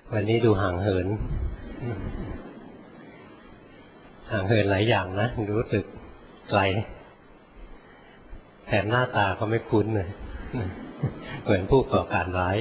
วันนี้ดูห่างเหินหลายอย่างนะรู้สึกไกลแถมหน้าตาก็ไม่คุ้นเลยเหมือนผู้ก่อการร้าย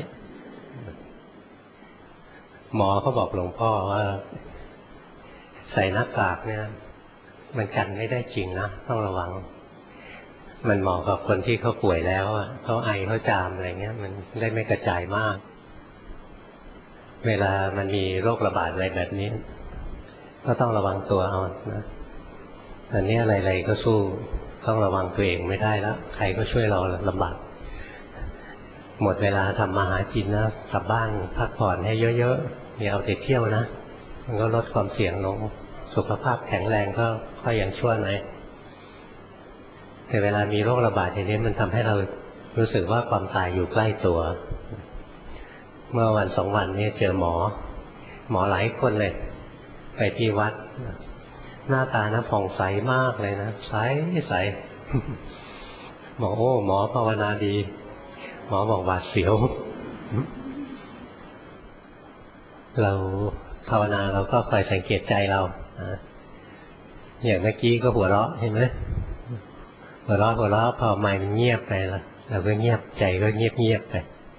หมอเขาบอกหลวงพ่อว่าใส่หน้ากากเนี่ยมันกันไม่ได้จริงนะต้องระวังมันเหมาะกับคนที่เขาป่วยแล้วเขาไอเขาจามอะไรเงี้ยมันได้ไม่กระจายมากเวลามันมีโรคระบาดอะไรแบบนี้ก็ต้องระวังตัวเอานะตอนนี้อะไรๆก็สู้ต้องระวังตัวเองไม่ได้แล้วใครก็ช่วยเราลำบากหมดเวลาทำมาหากินนะกลับบ้านพักผ่อนให้เยอะๆอย่าเอาแต่เที่ยวนะมันก็ลดความเสี่ยงลงสุขภาพแข็งแรงก็ค่อยยังชั่วหน่อยแต่เวลามีโรคระบาดอย่างนี้มันทำให้เรารู้สึกว่าความตายอยู่ใกล้ตัวเมื่อวัน2 วันนี้เจอหมอหลายคนเลยไปที่วัดหน้าตานะผ่องใสมากเลยนะใสบอกโอ้หมอภาวนาดีหมอบอกหวาดเสียวเราภาวนาเราก็คอยสังเกตใจเราอย่างเมื่อกี้ก็หัวเราะเห็นไหมหัวเราะพอไมค์มันเงียบไปแล้วเราก็เงียบใจก็เงียบไป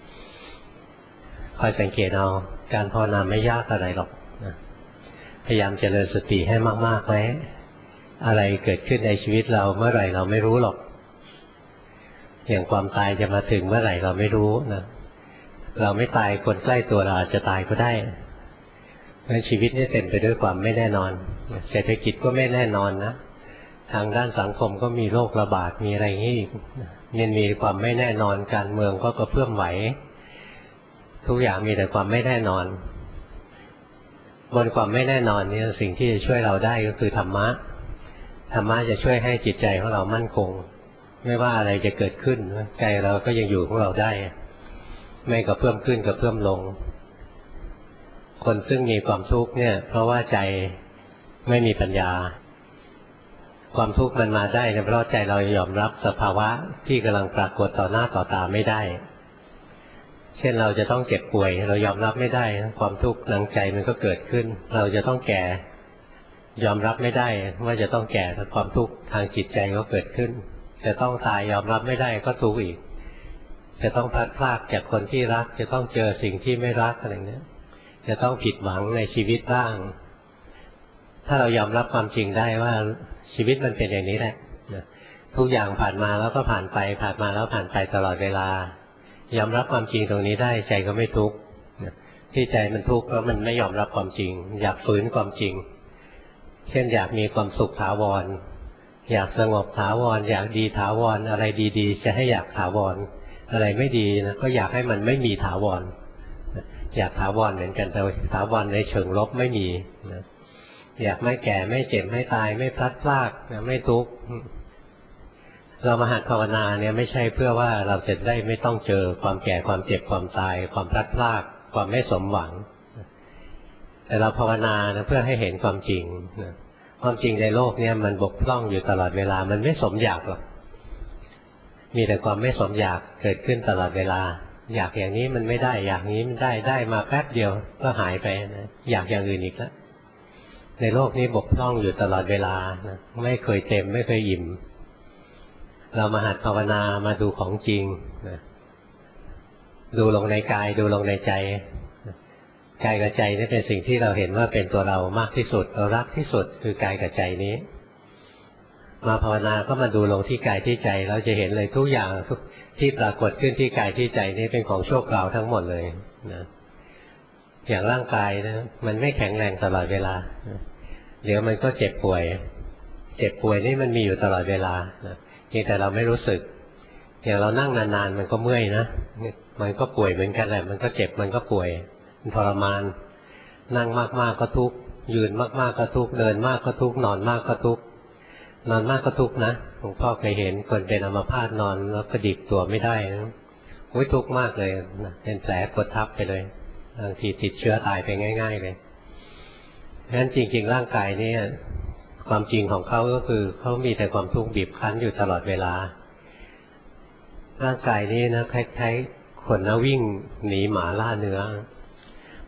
คอยสังเกตเอาการภาวนาไม่ยากอะไรหรอกพยายามเจริญสติให้มากๆไว้อะไรเกิดขึ้นในชีวิตเราเมื่อไหร่เราไม่รู้หรอกอย่างความตายจะมาถึงเมื่อไหร่เราไม่รู้นะเราไม่ตายคนใกล้ตัวเราอาจจะตายก็ได้เพราะชีวิตนี้เต็มไปด้วยความไม่แน่นอนเศรษฐกิจก็ไม่แน่นอนนะทางด้านสังคมก็มีโรคระบาดมีอะไรอย่างนี้มันมีความไม่แน่นอนการเมืองก็กระเพื่อมไหวทุกอย่างมีแต่ความไม่แน่นอนบนความไม่แน่นอนนี้สิ่งที่จะช่วยเราได้ก็คือธรรมะจะช่วยให้จิตใจของเรามั่นคงไม่ว่าอะไรจะเกิดขึ้นใจเราก็ยังอยู่ของเราได้ไม่กระเพื่อมขึ้นกระเพื่อมลงคนซึ่งมีความทุกข์เนี่ยเพราะว่าใจไม่มีปัญญาความทุกข์มันมาได้เพราะใจเรายอมรับสภาวะที่กำลังปรากฏต่อหน้าต่อตาไม่ได้เช่นเราจะต้องเจ็บป่วยเรายอมรับไม่ได้ความทุกข์ทางใจมันก็เกิดขึ้นเราจะต้องแก่ยอมรับไม่ได้ว่าจะต้องแก่ความทุกข์ทางจิตใจก็เกิดขึ้นจะต้องตายยอมรับไม่ได้ก็ทุกข์อีกจะต้องพลัดพรากจากคนที่รักจะต้องเจอสิ่งที่ไม่รักอะไรเนี้ยจะต้องผิดหวังในชีวิตบ้างถ้าเรายอมรับความจริงได้ว่าชีวิตมันเป็นอย่างนี้แหละทุกอย่างผ่านมาแล้วก็ผ่านไปตลอดเวลายอมรับความจริงตรงนี้ได้ใจก็ไม่ทุกข์ที่ใจมันทุกข์เพราะมันไม่ยอมรับความจริงอยากฝืนความจริงเช่นอยากมีความสุขถาวรอยากสงบถาวรอยากดีถาวรอะไรดีๆจะให้อยากถาวรอะไรไม่ดีนะก็อยากให้มันไม่มีถาวรอยากถาวรเหมือนกันแต่ถาวรในเชิงลบไม่มีอยากไม่แก่ไม่เจ็บไม่ตายไม่พลัดพรากไม่ทุกข์เรามาหัดภาวนาเนี่ยไม่ใช่เพื่อว่าเราจะได้ไม่ต้องเจอความแก่ความเจ็บความตายความพลัดพรากความไม่สมหวังแต่เราภาวนานะเพื่อให้เห็นความจริงความจริงในโลกเนี่ยมันบกพร่องอยู่ตลอดเวลามันไม่สมอยากหรอกมีแต่ความไม่สมอยากเกิดขึ้นตลอดเวลาอยากอย่างนี้มันไม่ได้อยากนี้มันได้มาแป๊บเดียวก็หายไปนะอยากอย่างอื่นอีกแล้วในโลกนี้บกพร่องอยู่ตลอดเวลานะไม่เคยเต็มไม่เคยอิ่มเรามาหัดภาวนามาดูของจริงนะดูลงในกายดูลงในใจกายกับใจนี่เป็นสิ่งที่เราเห็นว่าเป็นตัวเรามากที่สุดเรารักที่สุดคือกายกับใจนี้มาภาวนาก็มาดูลงที่กายที่ใจเราจะเห็นเลยทุกอย่างที่ปรากฏขึ้นที่กายที่ใจนี้เป็นของชั่วคราวทั้งหมดเลยนะอย่างร่างกายนะมันไม่แข็งแรงตลอดเวลาเดี๋ยวมันก็เจ็บป่วยนี่มันมีอยู่ตลอดเวลาเพียงแต่เราไม่รู้สึกอย่างเรานั่งนานๆมันก็เมื่อยนะมันก็ป่วยเหมือนกันแหละมันก็เจ็บมันก็ป่วยทรมานนั่งมากๆก็ทุกข์ยืนมากๆก็ทุกข์เดินมากก็ทุกข์นอนมากก็ทุกข์นอนมากก็ทุกข์นะหลวงพ่อเคยเห็นคนเป็นอัมพาตนอนแล้วกระดิกตัวไม่ได้นะทุกข์มากเลยนะเป็นแผลกดทับไปเลยบางทีติดเชื้อตายไปง่ายๆเลยเพราะฉะนั้นจริงๆร่างกายนี้ความจริงของเขาก็คือเขามีแต่ความทุกข์บีบคั้นอยู่ตลอดเวลาร่างกายนี้นะคล้ายๆคนวิ่งหนีหมาล่าเนื้อ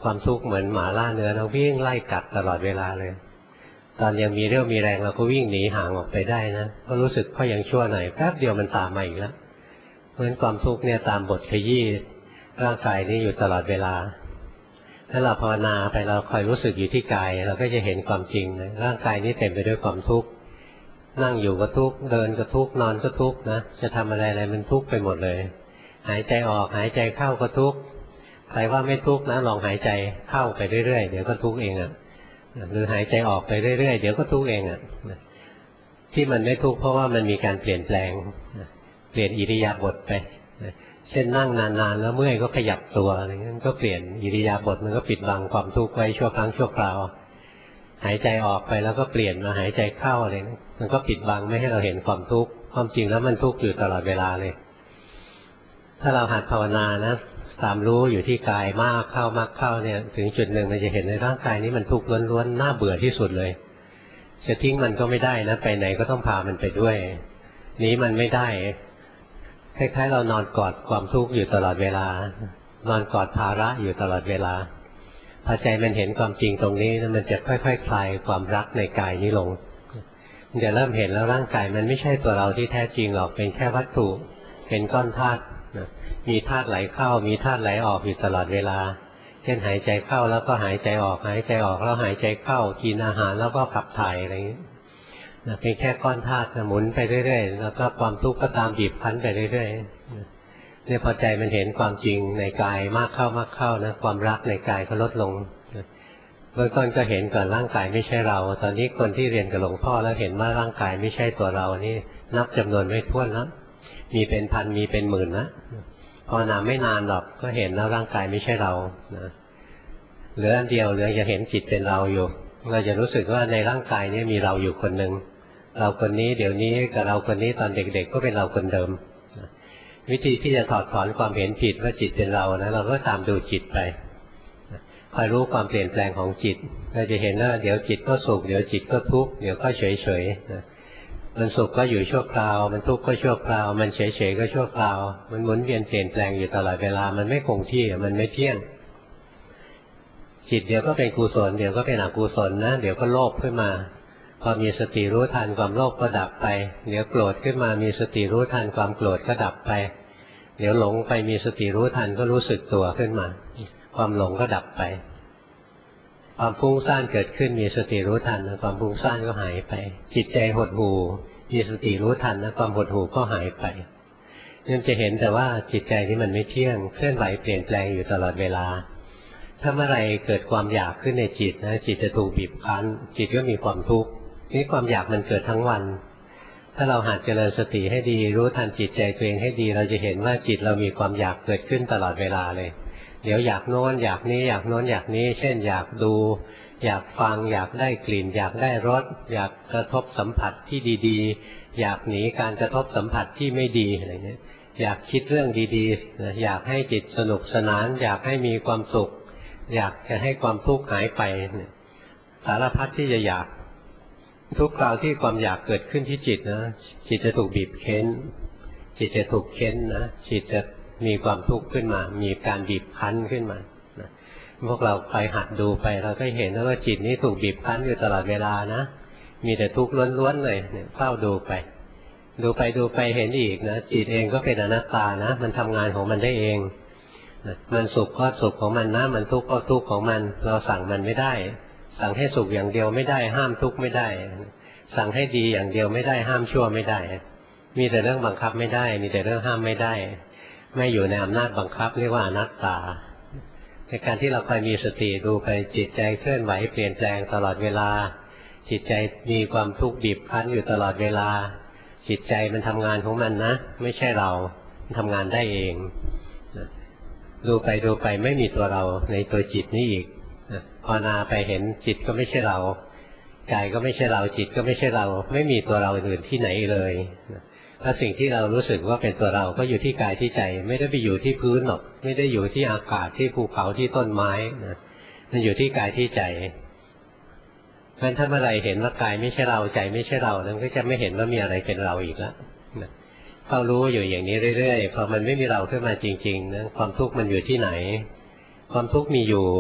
ความทุกข์เหมือนหมาล่าเนื้อเราวิ่งไล่กัดตลอดเวลาเลยตอนยังมีเรี่ยวมีแรงเราก็วิ่งหนีห่างออกไปได้นะก็รู้สึกก็ยังชั่วหน่อยแป๊บเดียวมันตามมาอีกแล้วเพราะฉะนั้นความทุกข์เนี่ยตามบทขยี้ร่างกายนี้อยู่ตลอดเวลาถ้าเราภาวนาไปเราคอยรู้สึกอยู่ที่กายเราก็จะเห็นความจริงนะร่างกายนี้เต็มไปด้วยความทุกข์นั่งอยู่ก็ทุกข์เดินก็ทุกข์นอนก็ทุกข์นะจะทำอะไรมันทุกข์ไปหมดเลยหายใจออกหายใจเข้าก็ทุกข์ใครว่าไม่ทุกข์นะลองหายใจเข้าไปเรื่อยๆเดี๋ยวก็ทุกข์เองอ่ะหรือหายใจออกไปเรื่อยๆเดี๋ยวก็ทุกข์เองอ่ะที่มันไม่ทุกข์เพราะว่ามันมีการเปลี่ยนแปลงเปลี่ยนอิริยาบถไปเช่นนั่งนานๆแล้วเมื่อยก็ขยับตัวอะไรเงี้ยก็เปลี่ยนอิริยาบถมันก็ปิดบังความทุกข์ไว้ชั่วครั้งชั่วคราวหายใจออกไปแล้วก็เปลี่ยนมาหายใจเข้าอะไรมันก็ปิดบังไม่ให้เราเห็นความทุกข์ความจริงแล้วมันทุกข์อยู่ตลอดเวลาเลยถ้าเราหัดภาวนานะตามรู้อยู่ที่กายมากเข้าเนี่ยถึงจุดหนึ่งมันจะเห็นในร่างกายนี้มันทุกข์ล้วนๆน่าเบื่อที่สุดเลยจะทิ้งมันก็ไม่ได้นะไปไหนก็ต้องพามันไปด้วยหนีมันไม่ได้คล้ายๆเรานอนกอดความทุกข์อยู่ตลอดเวลานอนกอดภาระอยู่ตลอดเวลาพอใจมันเห็นความจริงตรงนี้มันจะค่อยๆ คลายความรักในกายนี้ลงมันจะเริ่มเห็นแล้วร่างกายมันไม่ใช่ตัวเราที่แท้จริงหรอกเป็นแค่วัตถุเป็นก้อนธาตุมีธาตุไหลเข้ามีธาตุไหลออกอยู่ตลอดเวลาเช่นหายใจเข้าแล้วก็หายใจออกหายใจออกแล้วหายใจเข้ากินอาหารแล้วก็ขับถ่ายอะไรอย่างนี้เป็นแค่ก้อนธาตุหมุนไปเรื่อยๆแล้วก็ความทุกข์ก็ตามบีบคั้นไปเรื่อยๆเนี่ยพอใจมันเห็นความจริงในกายมากเข้านะความรักในกายก็ลดลงเบื้องต้นก็เห็นก่อนร่างกายไม่ใช่เราตอนนี้คนที่เรียนกับหลวงพ่อแล้วเห็นว่าร่างกายไม่ใช่ตัวเรานี่นับจำนวนไม่ถ้วนแล้วมีเป็นพันมีเป็นหมื่นนะพอนานไม่นานหรอกก็เห็นแล้วร่างกายไม่ใช่เรานะเหลืออันเดียวเหลือจะเห็นจิตเป็นเราอยู่เราจะรู้สึกว่าในร่างกายนี้มีเราอยู่คนหนึ่งเราคนนี้เดี๋ยวนี้กับเราคนนี้ตอนเด็กๆก็เป็นเราคนเดิมวิธีที่จะถอดถอนความเห็นผิดว่าจิตเป็นเรานะเราก็ตามดูจิตไปคอยรู้ความเปลี่ยนแปลงของจิตเราจะเห็นว่าเดี๋ยวจิตก็สุขเดี๋ยวจิตก็ทุกข์เดี๋ยวก็เฉยๆมันสุขก็อยู่ชั่วคราวมันทุกข์ก็ชั่วคราวมันเฉยๆก็ชั่วคราวมันหมุนเวียนเปลี่ยนแปลงอยู่ตลอดเวลามันไม่คงที่มันไม่เที่ยงจิตเดี๋ยวก็เป็นกุศลเดี๋ยวก็เป็นอกุศลนะเดี๋ยวก็โลภขึ้นมาพอมีสติรู้ทันความโลภก็ดับไปเดี๋ยวโกรธขึ้นมามีสติรู้ทันความโกรธก็ดับไปเดี๋ยวหลงไปมีสติรู้ทันก็รู้สึกตัวขึ้นมาความหลงก็ดับไปความฟุ้งซ่านเกิดขึ้นมีสติรู้ทันนะความฟุ้งซ่านก็หายไปจิตใจหดหู่มีสติรู้ทันนะความหดหู่ก็หายไปนั่นจะเห็นแต่ว่าจิตใจนี้มันไม่เที่ยงเคลื่อนไหวเปลี่ยนแปลงอยู่ตลอดเวลาถ้าเมื่อไรเกิดความอยากขึ้นในจิตนะจิตจะถูกบีบคั้นจิตก็มีความทุกข์นี่ความอยากมันเกิดทั้งวันถ้าเราหัดเจริญสติให้ดีรู้ทันจิตใจตัวเองให้ดีเราจะเห็นว่าจิตเรามีความอยากเกิดขึ้นตลอดเวลาเลยเดี๋ยวอยากโน้นอยากนี้อยากโน้นอยากนี้เช่นอยากดูอยากฟังอยากได้กลิ่นอยากได้รสอยากกระทบสัมผัสที่ดีๆอยากหนีการกระทบสัมผัสที่ไม่ดีอะไรเงี้ยอยากคิดเรื่องดีๆอยากให้จิตสนุกสนานอยากให้มีความสุขอยากจะให้ความทุกข์หายไปสารพัดที่จะอยากทุกคราวที่ความอยากเกิดขึ้นที่จิตนะจิตจะถูกบีบเค้นจิตจะถูกเค้นนะจิตจะมีความทุกข์ขึ้นมามีการบีบคั้นขึ้นมาพวกเราคอยหัดดูไปเราก็เห็นว่าจิตนี้ถูกบีบคั้นอยู่ตลอดเวลานะมีแต่ทุกข์ล้วนๆเลยเฝ้าดูไปดูไปเห็นอีกนะจิตเองก็เป็นอนัตตานะมันทำงานของมันได้เองมันสุขก็สุขของมันนะมันทุกข์ก็ทุกข์ของมันเราสั่งมันไม่ได้สั่งให้สุขอย่างเดียวไม่ได้ห้ามทุกข์ไม่ได้สั่งให้ดีอย่างเดียวไม่ได้ห้ามชั่วไม่ได้มีแต่เรื่องบังคับไม่ได้มีแต่เรื่องห้ามไม่ได้ไม่อยู่ในอำนาจบังคับเรียกว่าอนัตตาในการที่เราคอยมีสติดูไปจิตใจเคลื่อนไหวเปลี่ยนแปลงตลอดเวลาจิตใจมีความทุกข์บีบคั้นอยู่ตลอดเวลาจิตใจมันทำงานของมันนะไม่ใช่เรามันทำงานได้เองดูไปไม่มีตัวเราในตัวจิตนี่อีกภาวนาไปเห็นจิตก็ไม่ใช่เรากายก็ไม่ใช่เราจิตก็ไม่ใช่เราไม่มีตัวเราอื่นที่ไหนเลยถ้าสิ่งที่เรารู้สึกว่าเป็นตัวเราก็อยู่ที่กายที่ใจไม่ได้ไปอยู่ที่พื้นหรอกไม่ได้อยู่ที่อากาศที่ภูเขาที่ต้นไม้นะมันอยู่ที่กายที่ใจเพราะฉะนั้นถ้าเมื่อไรเห็นว่ากายไม่ใช่เราใจไม่ใช่เรานั้นก็จะไม่เห็นว่ามีอะไรเป็นเราอีกแล้วเฝ้ารู้อยู่อย่างนี้เรื่อยๆพอมันไม่มีเราขึ้นมาจริงๆนะความทุกข์มันอยู่ที่ไหนความทุกข์มีอยู่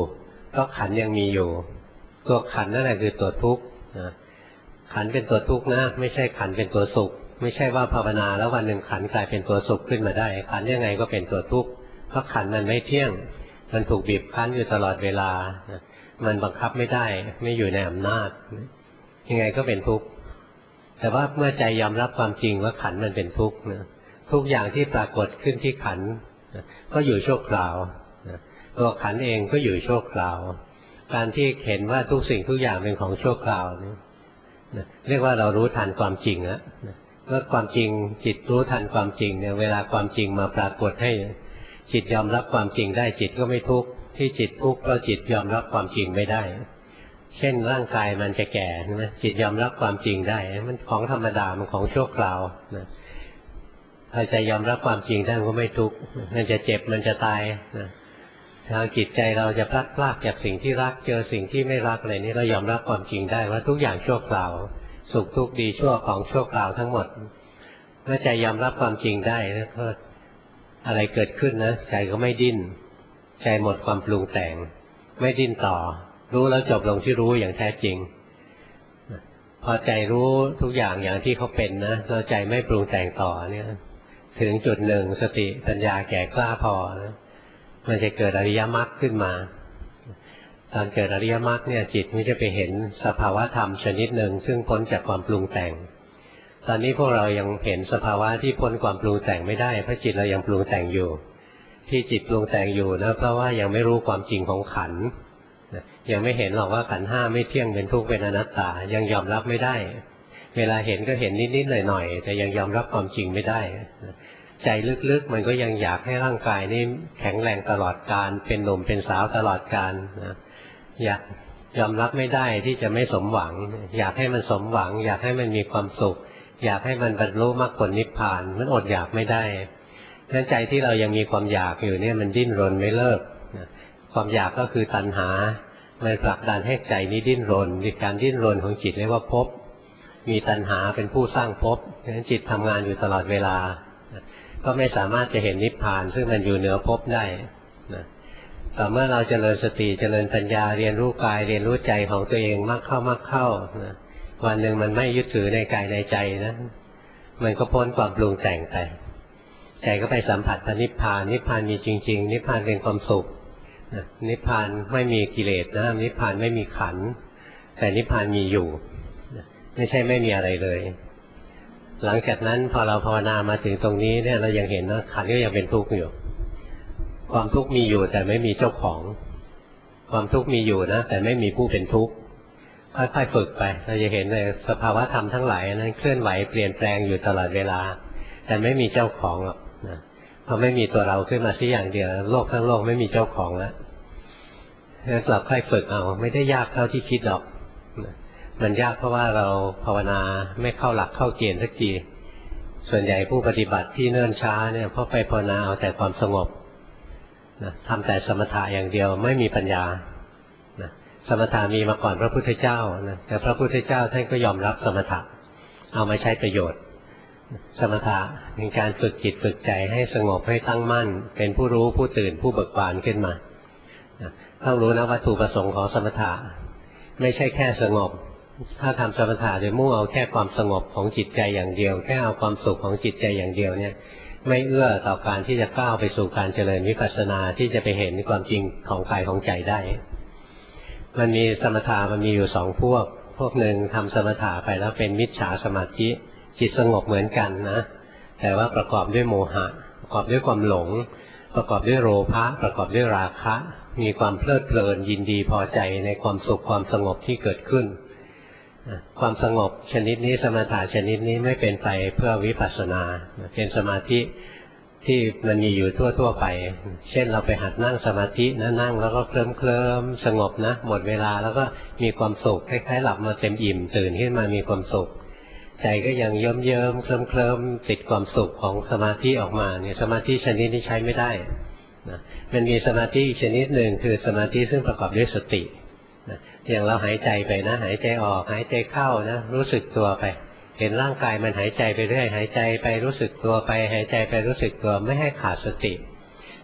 ก็ขันยังมีอยู่ตัวขันนั่นแหละคือตัวทุกข์นะขันเป็นตัวทุกข์นะไม่ใช่ขันเป็นตัวสุขไม่ใช่ว่าภาวนาแล้ววันหนึ่งขันกลายเป็นตัวสุขขึ้นมาได้ขันยังไงก็เป็นตัวทุกข์เพราะขันมันไม่เที่ยงมันถูกบีบคั้นอยู่ตลอดเวลามันบังคับไม่ได้ไม่อยู่ในอำนาจยังไงก็เป็นทุกข์แต่ว่าเมื่อใจยอมรับความจริงว่าขันมันเป็นทุกข์นะทุกอย่างที่ปรากฏขึ้นที่ขันก็อยู่ชั่วคราวตัวขันเองก็อยู่ชั่วคราวการที่เห็นว่าทุกสิ่งทุกอย่างเป็นของชั่วคราวนี่เรียกว่าเรารู้ทันความจริงแล้วเมื่อความจริงจิตรู้ทันความจริงเนี่ยเวลาความจริงมาปรากฏให้จิตยอมรับความจริงได้จิตก็ไม่ทุกข์ที่จิตทุกข์เพราะจิตยอมรับความจริงไม่ได้เช่นร่างกายมันจะแก่ใช่ไหมจิตยอมรับความจริงได้มันของธรรมดามันของชั่วคราวนะถ้าใจยอมรับความจริงได้ก็ไม่ทุกข์มันจะเจ็บมันจะตายนะทางจิตใจเราจะพลัดพรากจากสิ่งที่รักเจอสิ่งที่ไม่รักอะไรนี้เรายอมรับความจริงได้ว่าทุกอย่างชั่วคราวสุขทุกข์ดีชั่วของชั่วคราวทั้งหมดเมื่อใจยอมรับความจริงได้แล้วก็อะไรเกิดขึ้นนะใจก็ไม่ดิ้นใจหมดความปรุงแต่งไม่ดิ้นต่อรู้แล้วจบลงที่รู้อย่างแท้จริงพอใจรู้ทุกอย่างอย่างที่เขาเป็นนะแล้วใจไม่ปรุงแต่งต่อเนี่ยถึงจุดหนึ่งสติปัญญาแก่กล้าพอนะมันจะเกิดอริยมรรคขึ้นมาตอนเกิดอริยมรรคเนี่ยจิตมันจะไปเห็นสภาวะธรรมชนิดหนึ่งซึ่งพ้นจากความปรุงแต่งตอนนี้พวกเรายังเห็นสภาวะที่พ้นความปรุงแต่งไม่ได้เพราะจิตเรายังปรุงแต่งอยู่ที่จิตปรุงแต่งอยู่นะเพราะว่ายังไม่รู้ความจริงของขันธ์ยังไม่เห็นหรอกว่าขันธ์ห้าไม่เที่ยงเป็นทุกข์เป็นอนัตตายังยอมรับไม่ได้เวลาเห็นก็เห็นนิดๆหน่อยๆแต่ยังยอมรับความจริงไม่ได้ใจลึกๆมันก็ยังอยากให้ร่างกายนี้แข็งแรงตลอดกาลเป็นหนุ่มเป็นสาวตลอดกาลอยากยอมรับไม่ได้ที่จะไม่สมหวังอยากให้มันสมหวังอยากให้มันมีความสุขอยากให้มันบรรลุมรรคผลนิพพานมันอดอยากไม่ได้นั้นใจที่เรายังมีความอยากอยู่เนี่ยมันดิ้นรนไม่เลิกความอยากก็คือตัณหามันผลักดันให้ใจนี้ดิ้นรนการดิ้นรนของจิตเรียกว่าภพมีตัณหาเป็นผู้สร้างภพฉะนั้นจิตทำงานอยู่ตลอดเวลาก็ไม่สามารถจะเห็นนิพพานซึ่งมันอยู่เหนือภพได้แต่เมื่อเราเจริญสติเจริญปัญญาเรียนรู้กายเรียนรู้ใจของตัวเองมากเข้าวันหนึ่งมันไม่ยึดถือในกายในใจนะมันก็พ้นความปรุงแต่งไปใจก็ไปสัมผัสนิพพานนิพพานมีจริงๆนิพพานเป็นความสุขนิพพานไม่มีกิเลสนะนิพพานไม่มีขันธ์แต่นิพพานมีอยู่ไม่ใช่ไม่มีอะไรเลยหลังจากนั้นพอเราภาวนามาถึงตรงนี้เนี่ยเรายังเห็นว่าขันธ์ก็ยังเป็นทุกข์อยู่ความทุกข์มีอยู่แต่ไม่มีเจ้าของความทุกข์มีอยู่นะแต่ไม่มีผู้เป็นทุกข์ค่อยๆฝึกไปเราจะเห็นเลยสภาวะธรรมทั้งหลายนั้นเคลื่อนไหวเปลี่ยนแปลงอยู่ตลอดเวลาแต่ไม่มีเจ้าของหรอกนะพอไม่มีตัวเราขึ้นมาสักอย่างเดียวโลกทั้งโลกไม่มีเจ้าของแล้วเราค่อยฝึกเอาไม่ได้ยากเท่าที่คิดหรอกมันยากเพราะว่าเราภาวนาไม่เข้าหลักเข้าเกณฑ์สักทีส่วนใหญ่ผู้ปฏิบัติที่เนิ่นช้าเนี่ยเพราะไปภาวนาเอาแต่ความสงบทำแต่สมถะอย่างเดียวไม่มีปัญญาสมถะมีมาก่อนพระพุทธเจ้าแต่พระพุทธเจ้าท่านก็ยอมรับสมถะเอามาใช้ประโยชน์สมถะเป็นการฝึกจิตฝึกใจให้สงบให้ตั้งมั่นเป็นผู้รู้ผู้ตื่นผู้เบิกบานขึ้นมาต้องรู้นะวัตถุประสงค์ของสมถะไม่ใช่แค่สงบถ้าทำสมถะโดยมุ่งเอาแค่ความสงบของจิตใจอย่างเดียวแค่เอาความสุขของจิตใจอย่างเดียวเนี่ยไม่เอื้อต่อการที่จะก้าวไปสู่การเจริญวิปัสสนาที่จะไปเห็นความจริงของกายของใจได้มันมีสมถะมันมีอยู่สองพวกหนึ่งทำสมถะไปแล้วเป็นมิจฉาสมาธิจิตสงบเหมือนกันนะแต่ว่าประกอบด้วยโมหะประกอบด้วยความหลงประกอบด้วยโลภะประกอบด้วยราคะมีความเพลิดเพลินยินดีพอใจในความสุขความสงบที่เกิดขึ้นความสงบชนิดนี้สมถะชนิดนี้ไม่เป็นไปเพื่อวิปัสสนาเป็นสมาธิที่มันมีอยู่ทั่วไปเช่นเราไปหัดนั่งสมาธินะนั่งแล้วก็เคลิ้มสงบนะหมดเวลาแล้วก็มีความสุขคล้ายๆหลับมาเต็มอิ่มตื่นขึ้นมามีความสุขใจก็ยังเยิ้มเคลิ้มติดความสุขของสมาธิออกมาเนี่ยสมาธิชนิดนี้ใช้ไม่ได้นะมันมีสมาธิอีกชนิดหนึ่งคือสมาธิซึ่งประกอบด้วยสติอย่างเราหายใจไปนะหายใจออกหายใจเข้านะรู้สึกตัวไปเห็นร่างกายมันหายใจไปเรื่อยหายใจไปรู้สึกตัวไปหายใจไปรู้สึกตัวไม่ให้ขาดสติ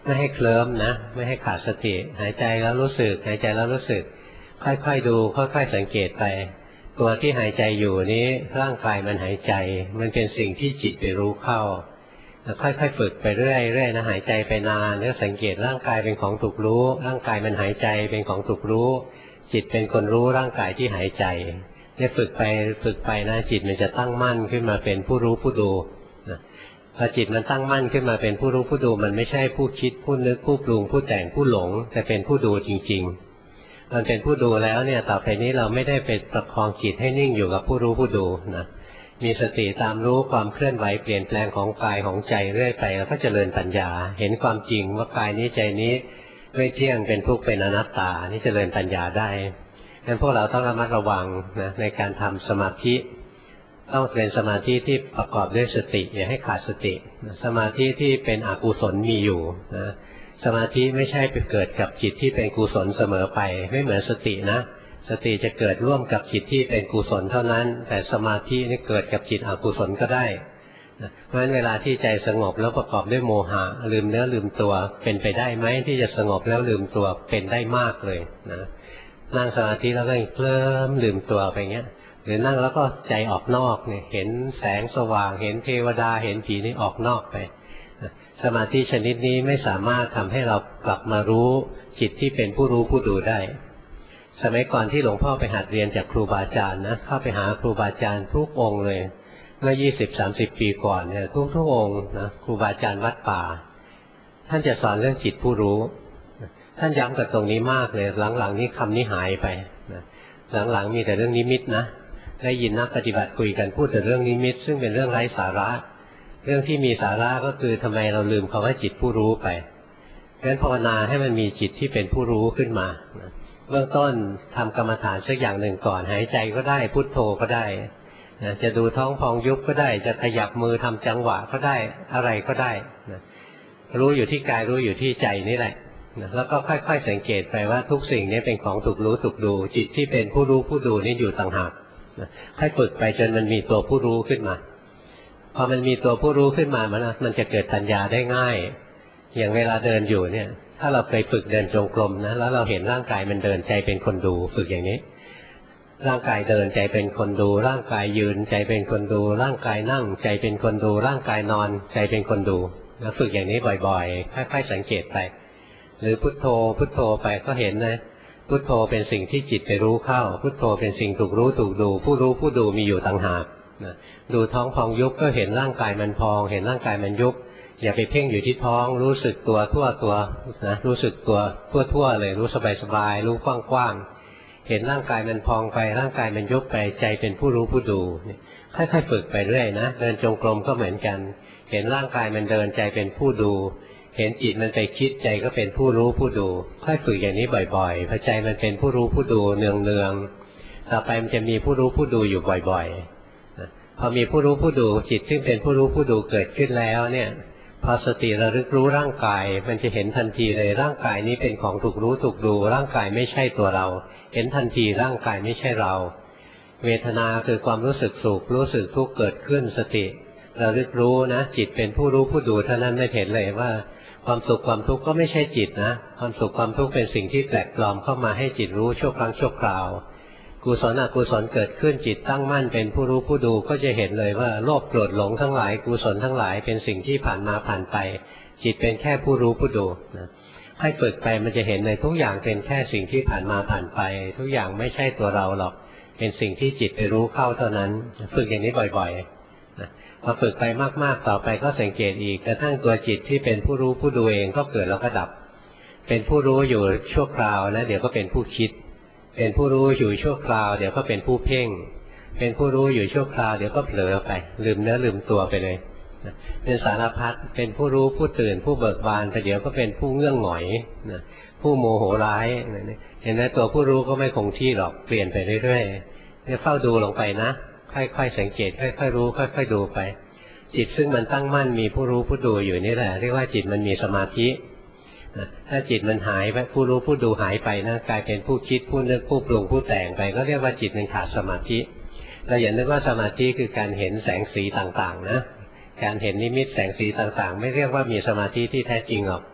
ไม่ให้เคลิ้มนะไม่ให้ขาดสติหายใจแล้วรู้สึกหายใจแล้วรู้สึกค่อยๆดูค่อยๆสังเกตไปตัวที่หายใจอยู่นี้ร่างกายมันหายใจมันเป็นสิ่งที่จิตไปรู้เข้าค่อยๆฝึกไปเรื่อยๆนะหายใจไปนานแล้วสังเกตร่างกายเป็นของถูกรู้ร่างกายมันหายใจเป็นของถูกรู้จิตเป็นคนรู้ร่างกายที่หายใจเนี่ยฝึกไปนะจิตมันจะตั้งมั่นขึ้นมาเป็นผู้รู้ผู้ดูพอจิตมันตั้งมั่นขึ้นมาเป็นผู้รู้ผู้ดูมันไม่ใช่ผู้คิดผู้นึกผู้ปรุงผู้แต่งผู้หลงแต่เป็นผู้ดูจริงๆมันเป็นผู้ดูแล้วเนี่ยต่อไปนี้เราไม่ได้ไปประคองจิตให้นิ่งอยู่กับผู้รู้ผู้ดูนะมีสติตามรู้ความเคลื่อนไหวเปลี่ยนแปลงของกายของใจเรื่อยไปแล้วก็เจริญปัญญาเห็นความจริงว่ากายนี้ใจนี้ไม่เที่ยงเป็นทุกข์เป็นอนัตตานี่เจริญปัญญาได้งั้นพวกเราต้องระมัดระวังนะในการทำสมาธิต้องเป็นสมาธิที่ประกอบด้วยสติอย่าให้ขาดสติสมาธิที่เป็นอกุศลมีอยู่นะสมาธิไม่ใช่ไปเกิดกับจิตที่เป็นกุศลเสมอไปไม่เหมือนสตินะสติจะเกิดร่วมกับจิตที่เป็นกุศลเท่านั้นแต่สมาธินี่เกิดกับจิตอกุศลก็ได้เพราะฉะนั้นเวลาที่ใจสงบแล้วประกอบด้วยโมหะลืมเนื้อลืมตัวเป็นไปได้ไหมที่จะสงบแล้วลืมตัวเป็นได้มากเลยนะนั่งสมาธิแล้วก็เคลิ้มลืมตัวไปเงี้ยหรือนั่งแล้วก็ใจออกนอกเนี่ยเห็นแสงสว่างเห็นเทวดาเห็นผีนี่ออกนอกไปสมาธิชนิดนี้ไม่สามารถทำให้เรากลับมารู้จิตที่เป็นผู้รู้ผู้ดูได้สมัยก่อนที่หลวงพ่อไปหัดเรียนจากครูบาอาจารย์นะเข้าไปหาครูบาอาจารย์ทุกองค์เลยเมื่อ 20-30 ปีก่อนเนี่ยทุกองค์นะครูบาอาจารย์วัดป่าท่านจะสอนเรื่องจิตผู้รู้ท่านย้ำกับตรงนี้มากเลยหลังๆนี้คำนี้หายไปนะหลังๆมีแต่เรื่องนิมิตนะได้ยินนักปฏิบัติคุยกันพูดแต่เรื่องนิมิตซึ่งเป็นเรื่องไร้สาระเรื่องที่มีสาระก็คือทำไมเราลืมคำว่าจิตผู้รู้ไปงั้นภาวนาให้มันมีจิตที่เป็นผู้รู้ขึ้นมาเบื้องต้นทำกรรมฐานสักอย่างหนึ่งก่อนหายใจก็ได้พุทโธก็ได้จะดูท้องพองยุบก็ได้จะขยับมือทำจังหวะก็ได้อะไรก็ได้รู้อยู่ที่กายรู้อยู่ที่ใจนี่แหละแล้วก็ค่อยๆสังเกตไปว่าทุกสิ่งนี้เป็นของถูกรู้ถูกดูจิตที่เป็นผู้รู้ผู้ดูนี่อยู่ต่างหากค่อยฝึกไปจนมันมีตัวผู้รู้ขึ้นมาพอมันมีตัวผู้รู้ขึ้นมามันจะเกิดปัญญาได้ง่ายอย่างเวลาเดินอยู่เนี่ยถ้าเราเคยฝึกเดินจงกรมนะแล้วเราเห็นร่างกายมันเดินใจเป็นคนดูฝึกอย่างนี้ร่างกายเดินใจเป็นคนดูร่างกายยืนใจเป็นคนดูร่างกายนั่งใจเป็นคนดูร่างกายนอนใจเป็นคนดูนะฝึกอย่างนี้บ่อยๆค่อยๆสังเกตไปหรือพุทโธพุทโธไปก็เห็นนะพุทโธเป็นสิ่งที่จิตไปรู้เข้าพุทโธเป็นสิ่งถูกรู้ถูกดูผู้รู้ผู้ดูมีอยู่ต่างหากนะดูท้องพองยุบก็เห็นร่างกายมันพองเห็นร่างกายมันยุบอย่าไปเพ่งอยู่ที่ท้องรู้สึกตัวทั่วตัวนะรู้สึกตัวทั่วเลยรู้สบายๆรู้กว้างๆเห็นร่างกายมันพองไปร่างกายมันยุบไปใจเป็นผู้รู้ผู้ดูค่อยๆฝึกไปเรื่อยนะเดินจงกรมก็เหมือนกันเห็นร่างกายมันเดินใจเป็นผู้ดูเห็นจิตมันไปคิดใจก็เป็นผู้รู้ผู้ดูค่อยฝึกอย่างนี้บ่อยๆพอใจมันเป็นผู้รู้ผู้ดูเนืองๆต่อไปมันจะมีผู้รู้ผู้ดูอยู่บ่อยๆพอมีผู้รู้ผู้ดูจิตซึ่งเป็นผู้รู้ผู้ดูเกิดขึ้นแล้วเนี่ยพอสติระลึกรู้ร่างกายมันจะเห็นทันทีเลยร่างกายนี้เป็นของถูกรู้ถูกดูร่างกายไม่ใช่ตัวเราเห็นทันทีร่างกายไม่ใช่เราเวทนาคือความรู้สึกสุขรู้สึกทุกข์เกิดขึ้นสติระลึกรู้นะจิตเป็นผู้รู้ผู้ดูเท่านั้นไม่เห็นเลยว่าความสุขความทุกข์ก็ไม่ใช่จิตนะความสุขความทุกข์เป็นสิ่งที่แปลกปลอมเข้ามาให้จิตรู้ชั่วครั้งชั่วคราวกุศลอกุศลเกิดขึ้นจิตตั้งมั่นเป็นผู้รู้ผู้ดูก็จะเห็นเลยว่าโลภโกรธหลงทั้งหลายกุศลทั้งหลายเป็นสิ่งที่ผ่านมาผ่านไปจิตเป็นแค่ผู้รู้ผู้ดูนะให้ฝึกไปมันจะเห็นในทุกอย่างเป็นแค่สิ่งที่ผ่านมาผ่านไปทุกอย่างไม่ใช่ตัวเราหรอกเป็นสิ่งที่จิตไปรู้เข้าเท่านั้นฝึกอย่างนี้บ่อยๆนะพอฝึกไปมากๆต่อไปก็สังเกตอีกกระทั่งตัวจิตที่เป็นผู้รู้ผู้ดูเองก็เกิดแล้วก็ดับเป็นผู้รู้อยู่ชั่วคราวนะเดี๋ยวก็เป็นผู้คิดเป็นผู้รู้อยู่ชั่วคราวเดี๋ยวก็เป็นผู้เพ่งเป็นผู้รู้อยู่ชั่วคราวเดี๋ยวก็เผลอไปลืมเนื้อลืมตัวไปเลยเป็นสารพัดเป็นผู้รู้ผู้ตื่นผู้เบิกบานแต่เดี๋ยวก็เป็นผู้เงื่องหงอยผู้โมโหร้ายเห็นไหมตัวผู้รู้ก็ไม่คงที่หรอกเปลี่ยนไปเรื่อยๆเนี่ยเฝ้าดูลงไปนะค่อยๆสังเกตค่อยๆรู้ค่อยๆดูไปจิตซึ่งมันตั้งมั่นมีผู้รู้ผู้ดูอยู่นี่แหละเรียกว่าจิตมันมีสมาธิถ้าจิตมันหายไปผู้รู้ผู้ดูหายไปนะกลายเป็นผู้คิดผู้นึกผู้ปรุงผู้แต่งไปก็เรียกว่าจิตมันขาดสมาธิเราอย่านึกว่าสมาธิคือการเห็นแสงสีต่างๆนะการเห็นนิมิตแสงสีต่างๆไม่เรียกว่ามีสมาธิที่แท้จริงหรอก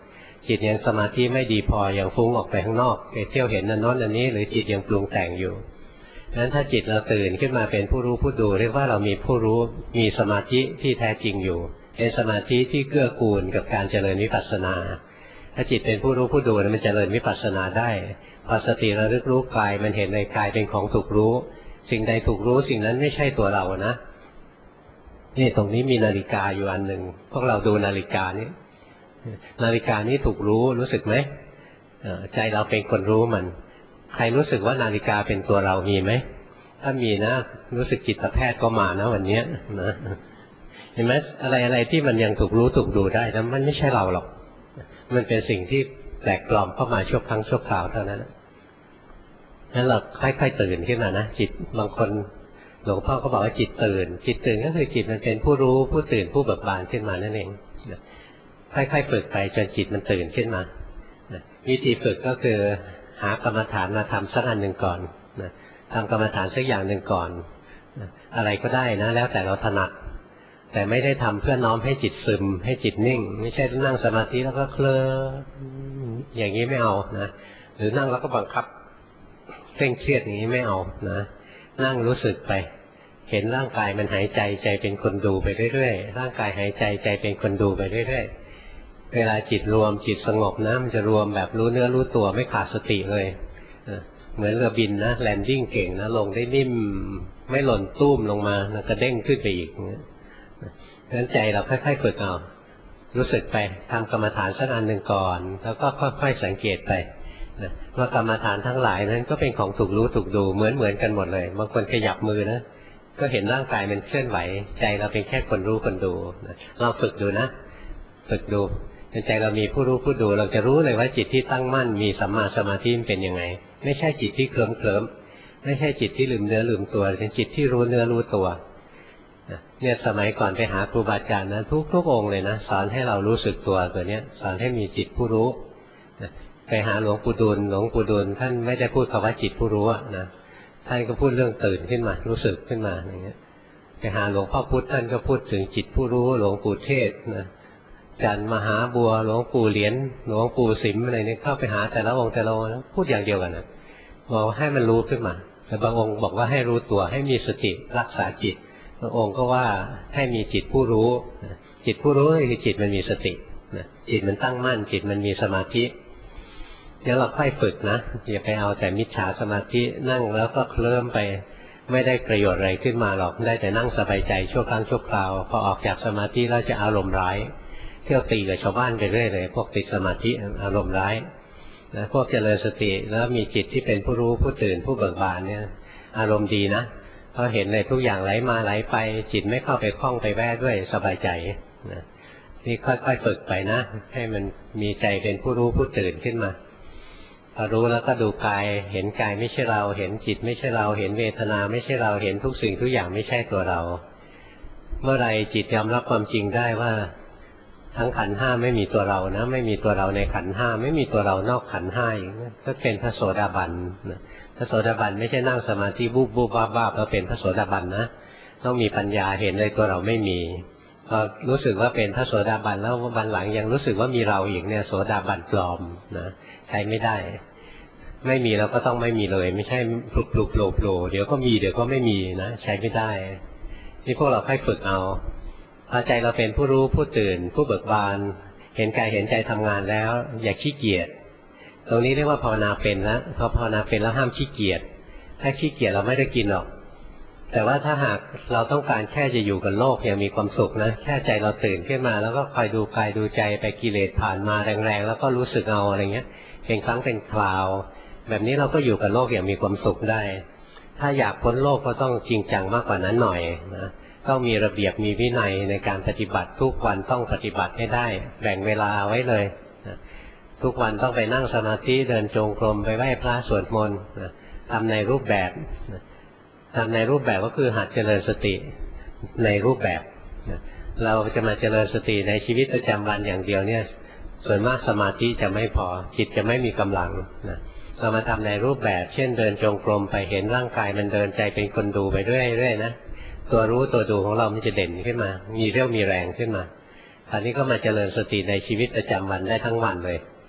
จิตยังสมาธิไม่ดีพอยังฟุ้งออกไปข้างนอกไปเที่ยวเห็นนั่นโน้นอันนี้หรือจิตยังปรุงแต่งอยู่งั้นถ้าจิตเราตื่นขึ้นมาเป็นผู้รู้ผู้ดูเรียกว่าเรามีผู้รู้มีสมาธิที่แท้จริงอยู่เป็นสมาธิที่เกื้อกูลกับการเจริญวิปัสสนาถ้าจิตเป็นผู้รู้ผู้ดูมันเจริญวิปัสสนาได้พอสติระลึกรู้กายมันเห็นในกายเป็นของถูกรู้สิ่งใดถูกรู้สิ่งนั้นไม่ใช่ตัวเรานะนี่ตรงนี้มีนาฬิกาอยู่อันหนึ่งพวกเราดูนาฬิกานี้นาฬิกานี้ถูกรู้สึกไหมใจเราเป็นคนรู้มันใครรู้สึกว่านาฬิกาเป็นตัวเรามีไหมถ้ามีนะรู้สึกจิตแพทย์ก็มานะวันนี้นะเห็นไหมอะไรที่มันยังถูกรู้ถูกดูได้นะมันไม่ใช่เราหรอกมันเป็นสิ่งที่แปลกปลอมเข้ามาชั่วครั้งชั่วคราวเท่านั้นนั้นเราค่อยๆตื่นขึ้นมานะจิตบางคนหลวงพ่อก็บอกว่าจิตตื่นก็คือจิตมันเป็นผู้รู้ผู้ตื่นผู้เบิกบานขึ้นมานั่นเองค่อยๆฝึกไปจนจิตมันตื่นขึ้นมาวิธีฝึกก็คือหากรรมฐานมาทำสักอันหนึ่งก่อนทำกรรมฐานสักอย่างหนึ่งก่อนอะไรก็ได้นะแล้วแต่เราถนัดแต่ไม่ได้ทำเพื่อน้อมให้จิตซึมให้จิตนิ่งไม่ใช่นั่งสมาธิแล้วก็เคลิ้มอย่างนี้ไม่เอานะหรือนั่งแล้วก็บังคับเคร่งเครียดอย่างนี้ไม่เอานะนั่งรู้สึกไปเห็นร่างกายมันหายใจใจเป็นคนดูไปเรื่อยๆร่างกายหายใจใจเป็นคนดูไปเรื่อยๆเวลาจิตรวมจิตสงบนะมันจะรวมแบบรู้เนื้อรู้ตัวไม่ขาดสติเลยเหมือนเรือบินนะแลนดิ้งเก่งนะลงได้นิ่มไม่หล่นตุ้มลงมาแล้วก็เด้งขึ้นไปอีกเพราะฉะนั้นใจเราค่อยๆฝึกเอารู้สึกไปทำกรรมฐานสักอันหนึ่งก่อนแล้วก็ค่อยๆสังเกตไปว่ากรรมฐานทั้งหลายนั้นก็เป็นของถูกรู้ถูกดูเหมือนกันหมดเลยบางคนขยับมือนะก็เห็นร่างกายมันเคลื่อนไหวใจเราเป็นแค่คนรู้คนดูเราฝึกดูนะฝึกดูใจเรามีผู้รู้ผู้ดูเราจะรู้เลยว่าจิตที่ตั้งมั่นมีสัมมาสมาธิเป็นยังไงไม่ใช่จิตที่เคลิ้มไม่ใช่จิตที่ลืมเนื้อลืมตัวเป็นจิตที่รู้เนื้อรู้ตัวเนี่ยสมัยก่อนไปหาครูบาอาจารย์นะทุกองค์เลยนะสอนให้เรารู้สึกตัวเนี้ยสอนให้มีจิตผู้รู้ไปหาหลวงปู่ดูลท่านไม่ได้พูดคำว่าจิตผู้รู้นะท่านก็พูดเรื่องตื่นขึ้นมารู้สึกขึ้นมาอย่างเงี้ยไปหาหลวงพ่อพุธท่านก็พูดถึงจิตผู้รู้หลวงปู่เทศนะจันมหาบัวหลวงปู่เหรียญหลวงปู่สิมอะไรเนี่ยเข้าไปหาแต่ละองค์พูดอย่างเดียวกันนะบอกให้มันรู้ขึ้นมาแต่บางองค์บอกว่าให้รู้ตัวให้มีสติรักษาจิตบางองค์ก็ว่าให้มีจิตผู้รู้จิตผู้รู้คือจิตมันมีสติจิตมันตั้งมั่นจิตมันมีสมาธิเดี๋ยวเราค่อยฝึกนะอย่าไปเอาแต่มิจฉาสมาธินั่งแล้วก็เคลิ้มไปไม่ได้ประโยชน์อะไรขึ้นมาหรอกได้แต่นั่งสบายใจชั่วครั้งชั่วคราวพอออกจากสมาธิแล้วจะอารมณ์ร้ายเที่ยวตีกับชาวบ้านไปเรื่อยเลยพวกติดสมาธิอารมณ์ร้ายนะพวกเจริญสติแล้วมีจิตที่เป็นผู้รู้ผู้ตื่นผู้เบิกบานเนี่ยอารมณ์ดีนะเพราะเห็นเลยทุกอย่างไหลมาไหลไปจิตไม่เข้าไปคล้องไปแวะด้วยสบายใจนะนี่ค่อยๆฝึกไปนะให้มันมีใจเป็นผู้รู้ผู้ตื่นขึ้นมาพอรู้แล้วก็ดูกายเห็นกายไม่ใช่เราเห็นจิตไม่ใช่เราเห็นเวทนาไม่ใช่เราเห็นทุกสิ่งทุกอย่างไม่ใช่ตัวเราเมื่อไรจิตยอมรับความจริงได้ว่าทั้งขันธ์ห้าไม่มีตัวเรานะไม่มีตัวเราในขันธ์ห้าไม่มีตัวเรานอกขันธ์ห้าก็เป็นพระโสดาบันพระโสดาบันไม่ใช่นั่งสมาธิบูบบ้าแล้วเป็นพระโสดาบันนะต้องมีปัญญาเห็นเลยตัวเราไม่มีพอรู้สึกว่าเป็นพระโสดาบันแล้ววันหลังยังรู้สึกว่ามีเราอีกเนี่ยโสดาบันปลอมนะใช้ไม่ได้ไม่มีเราก็ต้องไม่มีเลยไม่ใช่ปลุกโผล่เดี๋ยวก็มีเดี๋ยวก็ไม่มีนะใช้ไม่ได้นี่พวกเราค่อยฝึกเอาพอใจเราเป็นผู้รู้ผู้ตื่นผู้เบิกบานเห็นกายเห็นใจทำงานแล้วอย่าขี้เกียจตรงนี้เรียกว่าภาวนาเป็นแล้วพอภาวนาเป็นแล้วห้ามขี้เกียจถ้าขี้เกียจเราไม่ได้กินหรอกแต่ว่าถ้าหากเราต้องการแค่จะอยู่กับโลกอย่างมีความสุขนะแค่ใจเราตื่นขึ้นมาแล้วก็คอยดูกายดูใจไปกิเลสผ่านมาแรงๆแล้วก็รู้สึกเอาอะไรเงี้ยเป็นครั้งเป็นคราวแบบนี้เราก็อยู่กับโลกอย่างมีความสุขได้ถ้าอยากพ้นโลกก็ต้องจริงจังมากกว่านั้นหน่อยนะต้องมีระเบียบมีวินัยในการปฏิบัติทุกวันต้องปฏิบัติให้ได้แบ่งเวลาไว้เลยนะทุกวันต้องไปนั่งสมาธิเดินจงกรมไปไหว้พระสวดมนต์นะทำในรูปแบบนะทำในรูปแบบก็คือหัดเจริญสติในรูปแบบนะเราจะมาเจริญสติในชีวิตประจำวันอย่างเดียวเนี่ยส่วนมากสมาธิจะไม่พอจิตจะไม่มีกำลังนะเรามาทำในรูปแบบเช่นเดินจงกรมไปเห็นร่างกายมันเดินใจเป็นคนดูไปเรื่อยๆนะตัวรู้ตัวดูของเรามันจะเด่นขึ้นมามีเรี่ยวมีแรงขึ้นมาคราวนี้ก็มาเจริญสติในชีวิตประจำวันได้ทั้งวันเลย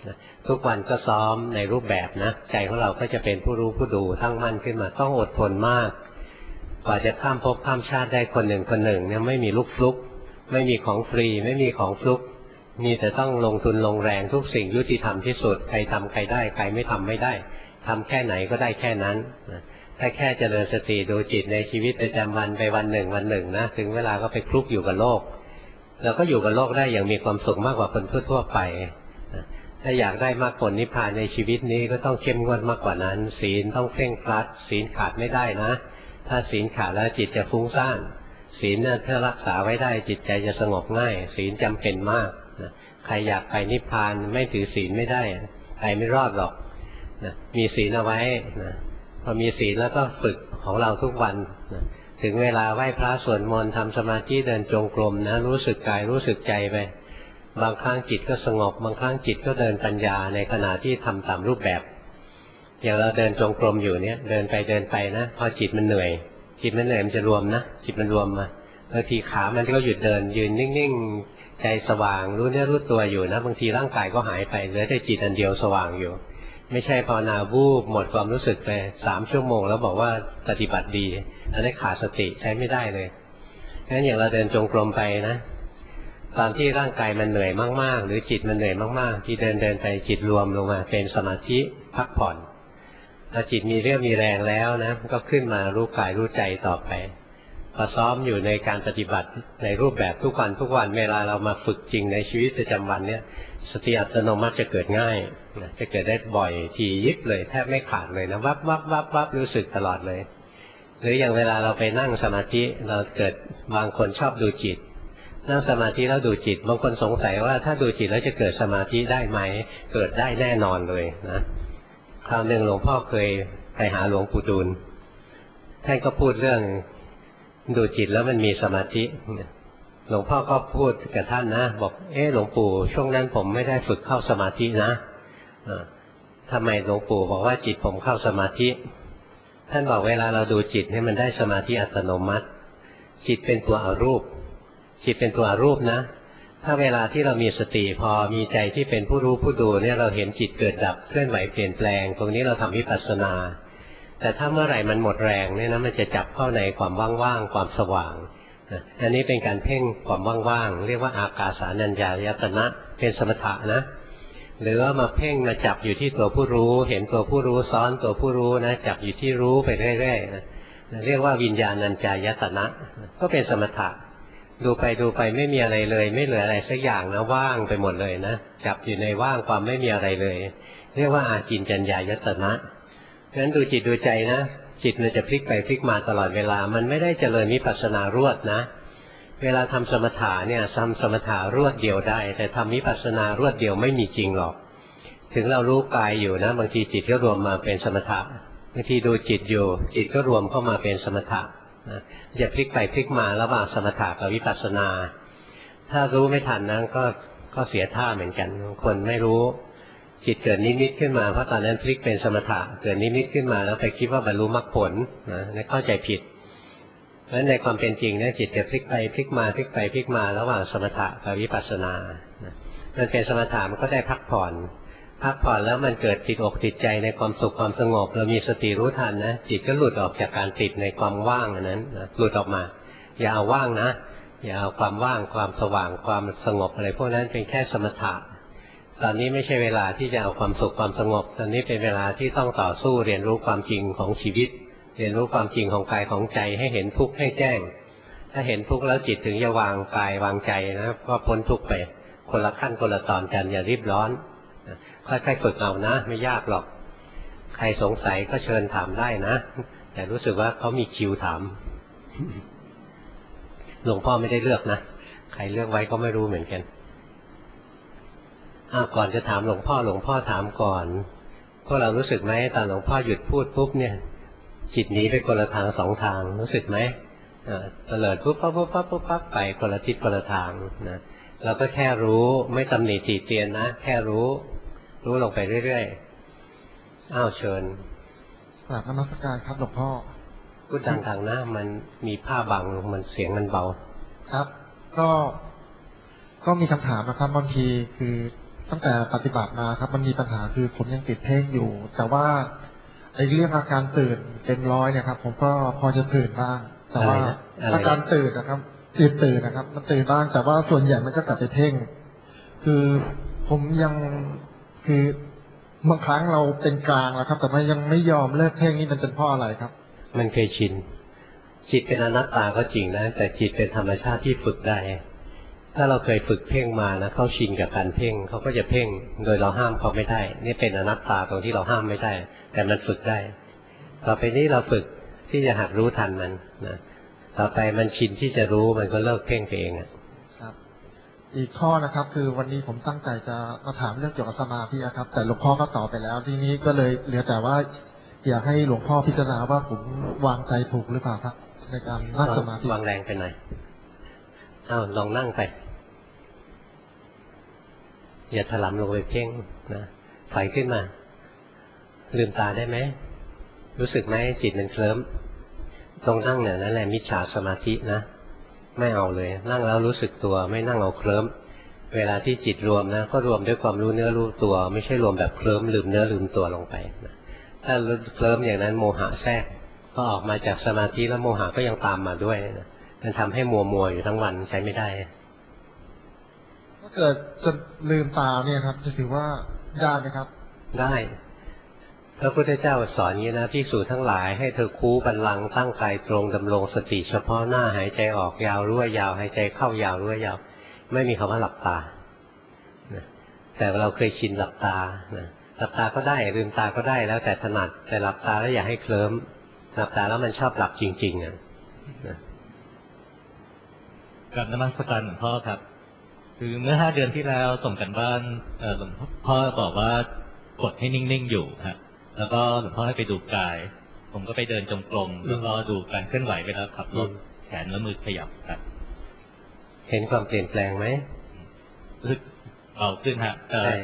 ทุกวันก็ซ้อมในรูปแบบนะใจของเราก็จะเป็นผู้รู้ผู้ดูตั้งมั่นขึ้นมาต้องอดทนมากกว่าจะข้ามภพข้ามชาติได้คนหนึ่งคนหนึ่งเนี่ยไม่มีลูกฟลุกไม่มีของฟรีไม่มีของฟลุกมีแต่ต้องลงทุนลงแรงทุกสิ่งยุติธรรมที่สุดใครทำใครได้ใครไม่ทำไม่ได้ทำแค่ไหนก็ได้แค่นั้นถ้าแค่เจริญสติดูจิตในชีวิตประจำวันไปวันหนึ่งนะถึงเวลาก็ไปคลุกอยู่กับโลกเราก็อยู่กับโลกได้อย่างมีความสุขมากกว่าคนทั่วไปถ้าอยากได้มรรคผลนิพพานในชีวิตนี้ก็ต้องเข้มงวดมากกว่านั้นศีลต้องเคร่งครัดศีลขาดไม่ได้นะถ้าศีลขาดแล้วจิตจะฟุ้งซ่านศีลถ้ารักษาไว้ได้จิตใจจะสงบง่ายศีลจำเป็นมากใครอยากไปนิพพานไม่ถือศีลไม่ได้ใครไม่รอดหรอกมีศีลเอาไว้พอมีศีลแล้วก็ฝึกของเราทุกวันถึงเวลาไหว้พระสวดมนต์ทำสมาธิเดินจงกรมนะรู้สึกกายรู้สึกใจไปบางครั้งจิตก็สงบบางครั้งจิตก็เดินปัญญาในขณะที่ทำตามรูปแบบอย่างเราเดินจงกรมอยู่เนี่ยเดินไปนะพอจิตมันเหนื่อยมันจะรวมนะจิตมันรวมมาบางทีขามันก็หยุดเดินยืนนิ่งๆใจสว่างรู้เนื้อรู้ตัวอยู่นะบางทีร่างกายก็หายไปเหลือแต่จิตอันเดียวสว่างอยู่ไม่ใช่ภาวนาวูบหมดความรู้สึกไป3 ชั่วโมงแล้วบอกว่าปฏิบัติดีอันนี้ขาดสติใช้ไม่ได้เลยงั้นอย่างเราเดินจงกรมไปนะตอนที่ร่างกายมันเหนื่อยมากๆหรือจิตมันเหนื่อยมากๆที่เดินไปจิตรวมลงมาเป็นสมาธิพักผ่อนพอจิตมีเรี่ยวมีแรงแล้วนะก็ขึ้นมารู้กายรู้ใจต่อไปพอซ้อมอยู่ในการปฏิบัติในรูปแบบทุกวันเวลาเรามาฝึกจริงในชีวิตประจำวันเนี่ยสติอัตโนมัติจะเกิดง่ายจะเกิดได้บ่อยทียิบเลยแทบไม่ขาดเลยนะวับรู้สึกตลอดเลยหรืออย่างเวลาเราไปนั่งสมาธิเราเกิดบางคนชอบดูจิตนั่งสมาธิแล้วดูจิตบางคนสงสัยว่าถ้าดูจิตแล้วจะเกิดสมาธิได้ไหมเกิดได้แน่นอนเลยนะคราวหนึ่งหลวงพ่อเคยไปหาหลวงปู่ดูลท่านก็พูดเรื่องดูจิตแล้วมันมีสมาธิหลวงพ่อก็พูดกับท่านนะบอกหลวงปู่ช่วงนั้นผมไม่ได้ฝึกเข้าสมาธินะทำไมหลวงปู่บอกว่าจิตผมเข้าสมาธิท่านบอกเวลาเราดูจิตให้มันได้สมาธิอัตโนมัติจิตเป็นตัวอรูปจิตเป็นตัวอรูปนะถ้าเวลาที่เรามีสติพอมีใจที่เป็นผู้รู้ผู้ดูเนี่ยเราเห็นจิตเกิดดับเคลื่อนไหวเปลี่ยนแปลงตรงนี้เราทำวิปัสสนาแต่ถ้าเมื่อไหร่มันหมดแรงเนี่ยนะมันจะจับเข้าในความว่างๆความสว่างอันนี้เป็นการเพ่งความว่างๆเรียกว่าอากาสานัญญายตนะเป็นสมถะนะหรือว่ามาเพ่งมาจับอยู่ที่ตัวผู้รู้เห็นตัวผู้รู้ซ้อนตัวผู้รู้นะจับอยู่ที่รู้ไปเรื่อยๆเรียกว่าวิญญาณัญจายตนะก็เป็นสมถะดูไปไม่มีอะไรเลยไม่เหลืออะไรสักอย่างนะว่างไปหมดเลยนะจับอยู่ในว่างความไม่มีอะไรเลยเรียกว่าอากินจัญญายตนะงั้นดูจิตดูใจนะจิตมันจะพลิกไปพลิกมาตลอดเวลามันไม่ได้เจริญวิปัสสนารวดนะเวลาทำสมถะเนี่ยทำสมถะรวดเดียวได้แต่ทำวิปัสสนารวดเดียวไม่มีจริงหรอกถึงเรารู้กายอยู่นะบางทีจิตก็รวมมาเป็นสมถะบางทีดูจิตอยู่จิตก็รวมเข้ามาเป็นสมถะจะพลิกไปพลิกมาระหว่างสมถะกับวิปัสสนาถ้ารู้ไม่ทันนั้นก็เสียท่าเหมือนกันคนไม่รู้จิตเกิดนิมิตขึ้นมาเพราะตอนนั้นพลิกเป็นสมถะเกิดนิมิตขึ้นมาแล้วไปคิดว่าบรรลุมรรคผลนะเข้าใจผิดเพราะฉะนั้นในความเป็นจริงเนี่ยจิตจะพลิกไปพลิกมาพลิกไปพลิกมาระหว่างสมถะกับวิปัสสนามันเป็นสมถะมันก็ได้พักผ่อนแล้วมันเกิดติดอกติดใจในความสุขความสงบเรามีสติรู้ทันนะจิตก็หลุดออกจากการติดในความว่างนั้นหลุดออกมาอย่าเอาว่างนะอย่าเอาความว่างความสว่างความสงบอะไรพวกนั้นเป็นแค่สมถะตอนนี้ไม่ใช่เวลาที่จะเอาความสุขความสงบตอนนี้เป็นเวลาที่ต้องต่อสู้เรียนรู้ความจริงของชีวิตเรียนรู้ความจริงของกายของใจให้เห็นทุกข์ให้แจ้งถ้าเห็นทุกข์แล้วจิตถึงจะวางกายวางใจนะก็พ้นทุกข์ไปคนละขั้นคนละตอนกันอย่ารีบร้อนค่อยๆฝึกเอานะไม่ยากหรอกใครสงสัยก็เชิญถามได้นะแต่รู้สึกว่าเขามีคิวถามหลวงพ่อไม่ได้เลือกนะใครเลือกไว้ก็ไม่รู้เหมือนกันก่อนจะถามหลวงพ่อถามก่อนพวกเรารู้สึกไหมตอนหลวงพ่อหยุดพูดปุ๊บเนี่ยจิตหนีไปคนละทาง2 ทางรู้สึกไหมเตลิดปุ๊บปั๊บไปคนละทิศคนละทางนะเราก็แค่รู้ไม่ตำหนิติเตียนนะแค่รู้ลงไปเรื่อยๆเชิญกราบนมัสการครับหลวงพ่อพูดดังๆนะมันมีผ้าบังมันเสียงมันเบาครับก็มีคำถามนะครับบางทีคือตั้งแต่ปฏิบัติมาครับมันมีปัญหาคือผมยังติดเพ่งอยู่ แต่ว่าไอ้เรื่องอาการตื่นเต็มร้อยเนี่ยครับผมก็พอจะตื่นบ้างแต่ว่าอาการตื่นนะครับตื่นนะครับมันตื่นบ้างแต่ว่าส่วนใหญ่มันก็กลับไปเพ่งคือผมยังคือบางครั้งเราเป็นกลางแล้วครับแต่มันยังไม่ยอมเลิกเพ่งนี่มันเป็นเพราะอะไรครับมันเคยชินจิตเป็นอนัตตาก็จริงนะแต่จิตเป็นธรรมชาติที่ฝึกได้ถ้าเราเคยฝึกเพ่งมานะเขาชินกับการเพ่งเขาก็จะเพ่งโดยเราห้ามเขาไม่ได้นี่เป็นอนัตตาตรงที่เราห้ามไม่ได้แต่มันฝึกได้ต่อไปนี้เราฝึกที่จะหัดรู้ทันมันนะต่อไปมันชินที่จะรู้มันก็เลิกเพ่งไปเองครับอีกข้อนะครับคือวันนี้ผมตั้งใจจะมาถามเรื่องเกี่ยวกับสมาธิครับแต่หลวงพ่อก็ตอบไปแล้วทีนี้ก็เลยเหลือแต่ว่าอยากให้หลวงพ่อพิจารณาว่าผมวางใจถูกหรือเปล่าครับในการนั่งสมาธิวางแรงไปหน่อยลองนั่งไปอย่าถลำลงไปเพ่งนะถอยขึ้นมาลืมตาได้ไหมรู้สึกไหมจิตมันเคลิ้มตรงนั่งเนี่ยนั่นแหละมิจฉาสมาธินะไม่เอาเลยนั่งแล้วรู้สึกตัวไม่นั่งเอาเคลิ้มเวลาที่จิตรวมนะก็รวมด้วยความรู้เนื้อรู้ตัวไม่ใช่รวมแบบเคลิ้มลืมเนื้อลืมตัวลงไปนะถ้าเคลิ้มอย่างนั้นโมหะแทรกพอออกมาจากสมาธิแล้วโมหะก็ยังตามมาด้วยนะมันทำให้มัวอยู่ทั้งวันใช้ไม่ได้ถ้าเกิดจะลืมตาเนี่ยครับจะถือว่าได้ไหมครับได้พระพุทธเจ้าสอนอย่างนี้นะภิกษุทั้งหลายให้เธอคูบัลลังก์ตั้งกายตรงดำรงสติเฉพาะหน้าหายใจออกยาวรู้ว่ายาวหายใจเข้ายาวรู้ว่ายาวไม่มีคำว่าหลับตาแต่เราเคยชินหลับตาหลับตาก็ได้ลืมตาก็ได้แล้วแต่ถนัดแต่หลับตาแล้วอย่าให้เคลิ้มหลับตาแล้วมันชอบหลับจริงๆกับนมัสการหลวงพ่อครับคือเมื่อ5 เดือนที่แล้วส่งกันบ้านหลวงพ่อบอกว่ากดให้นิ่งๆอยู่ฮะแล้วก็หลวงพ่อให้ไปดูกายผมก็ไปเดินจงกรมแล้วก็ดูการเคลื่อนไหวไปแล้วขับรถแขนและมือขยับครับเห็นความเปลี่ยนแปลงไหมรู้สึกเบาขึ้นฮะ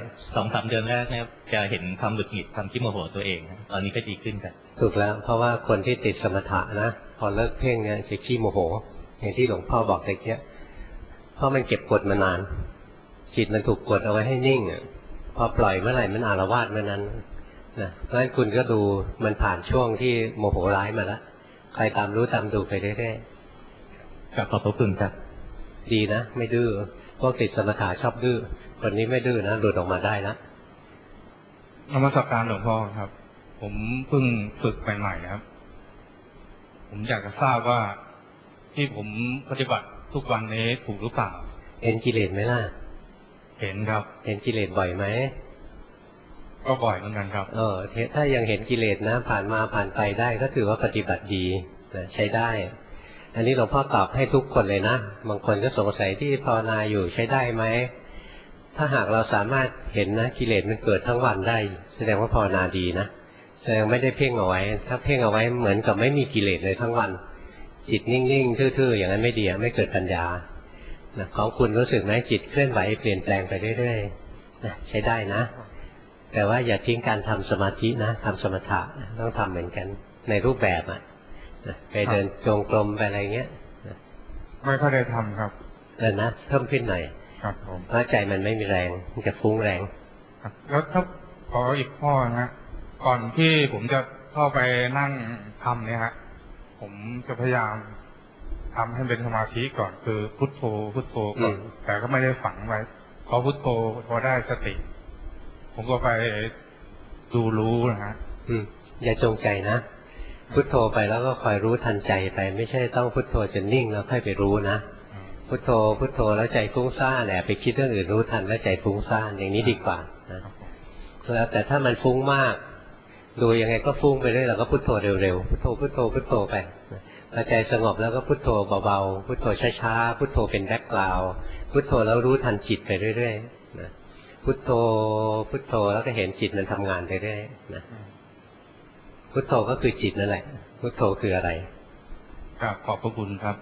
2-3 เดือนแรกเนี่ยจะเห็นความหงุดหงิดความขี้โมโหตัวเองตอนนี้ก็ดีขึ้นครับถูกแล้วเพราะว่าคนที่ติดสมถะนะพอเลิกเพ่งเนี่ยจะขี้โมโหอย่างที่หลวงพ่อบอกแต่เนี้ยเพราะมันเก็บกดมานานจิตมันถูกกดเอาไว้ให้นิ่งพอปล่อยเมื่อไหร่มันอาละวาดเมื่อนั้นนะเพราะฉะนั้นคุณก็ดูมันผ่านช่วงที่โมโหร้ายมาแล้วใครตามรู้ตามดูไปเรื่อยๆขอบพระคุณครับดีนะไม่ดื้อพวกติดสมถะชอบดื้อคนนี้ไม่ดื้อนะหลุดออกมาได้แล้วนมัสการหลวงพ่อครับผมเพิ่งฝึกใหม่ๆครับผมอยากจะทราบว่าที่ผมปฏิบัติทุกวันนี้ถูกหรือเปล่าเห็นกิเลสไหมล่ะเห็นครับเห็นกิเลสบ่อยไหมก็บ่อยเหมือนกันครับถ้ายังเห็นกิเลสนะผ่านมาผ่านไปได้ก็ถือว่าปฏิบัติดีนะใช้ได้อันนี้หลวงพ่อตอบให้ทุกคนเลยนะบางคนก็สงสัยที่ภาวนาอยู่ใช้ได้ไหมถ้าหากเราสามารถเห็นนะกิเลสมันเกิดทั้งวันได้แสดงว่าภาวนาดีนะแสดงไม่ได้เพ่งเอาไว้ถ้าเพ่งเอาไว้เหมือนกับไม่มีกิเลสเลยทั้งวันจิตนิ่งๆทื่อๆอย่างนั้นไม่ดีไม่เกิดปัญญาของคุณรู้สึกไหมจิตเคลื่อนไหวเปลี่ยนแปลงไปเรื่อยๆใช้ได้นะแต่ว่าอย่าทิ้งการทำสมาธินะทำสมถะต้องทำเหมือนกันในรูปแบบไปเดินจงกรมไปอะไรเงี้ยไม่ค่อยได้ทำครับนะเพิ่มขึ้นหน่อยครับผมเพราะใจมันไม่มีแรงมันจะฟุ้งแรงแล้วถ้าขออีกข้อนะก่อนที่ผมจะเข้าไปนั่งทำเนี่ยฮะผมจะพยายามทำให้เป็นสมาธิก่อนคือพุทโธพุทโธก่อนแต่ก็ไม่ได้ฝังไว้พอพุทโธพอได้สติผมก็ไปดูรู้นะฮะอย่าจงใจนะพุทโธไปแล้วก็คอยรู้ทันใจไปไม่ใช่ต้องพุทโธจนนิ่งแล้วค่อยไปรู้นะพุทโธพุทโธแล้วใจฟุ้งซ่านแอบไปคิดเรื่องอื่นรู้ทันแล้วใจฟุ้งซ่านอย่างนี้ดีกว่านะแล้วแต่ถ้ามันฟุ้งมากดูยังไงก็ฟุ้งไปเรื่อยเราก็พุทโธเร็วๆพุทโธพุทโธพุทโธไปพอใจสงบแล้วก็พุทโธเบาๆพุทโธช้าๆพุทโธเป็นแบ็คกราวด์พุทโธแล้วรู้ทันจิตไปเรื่อยๆนะพุทโธพุทโธแล้วก็เห็นจิตมันทำงานไปเรื่อยนะพุทโธก็คือจิตนั่นแหละพุทโธคืออะไรครับขอบพระคุณครับ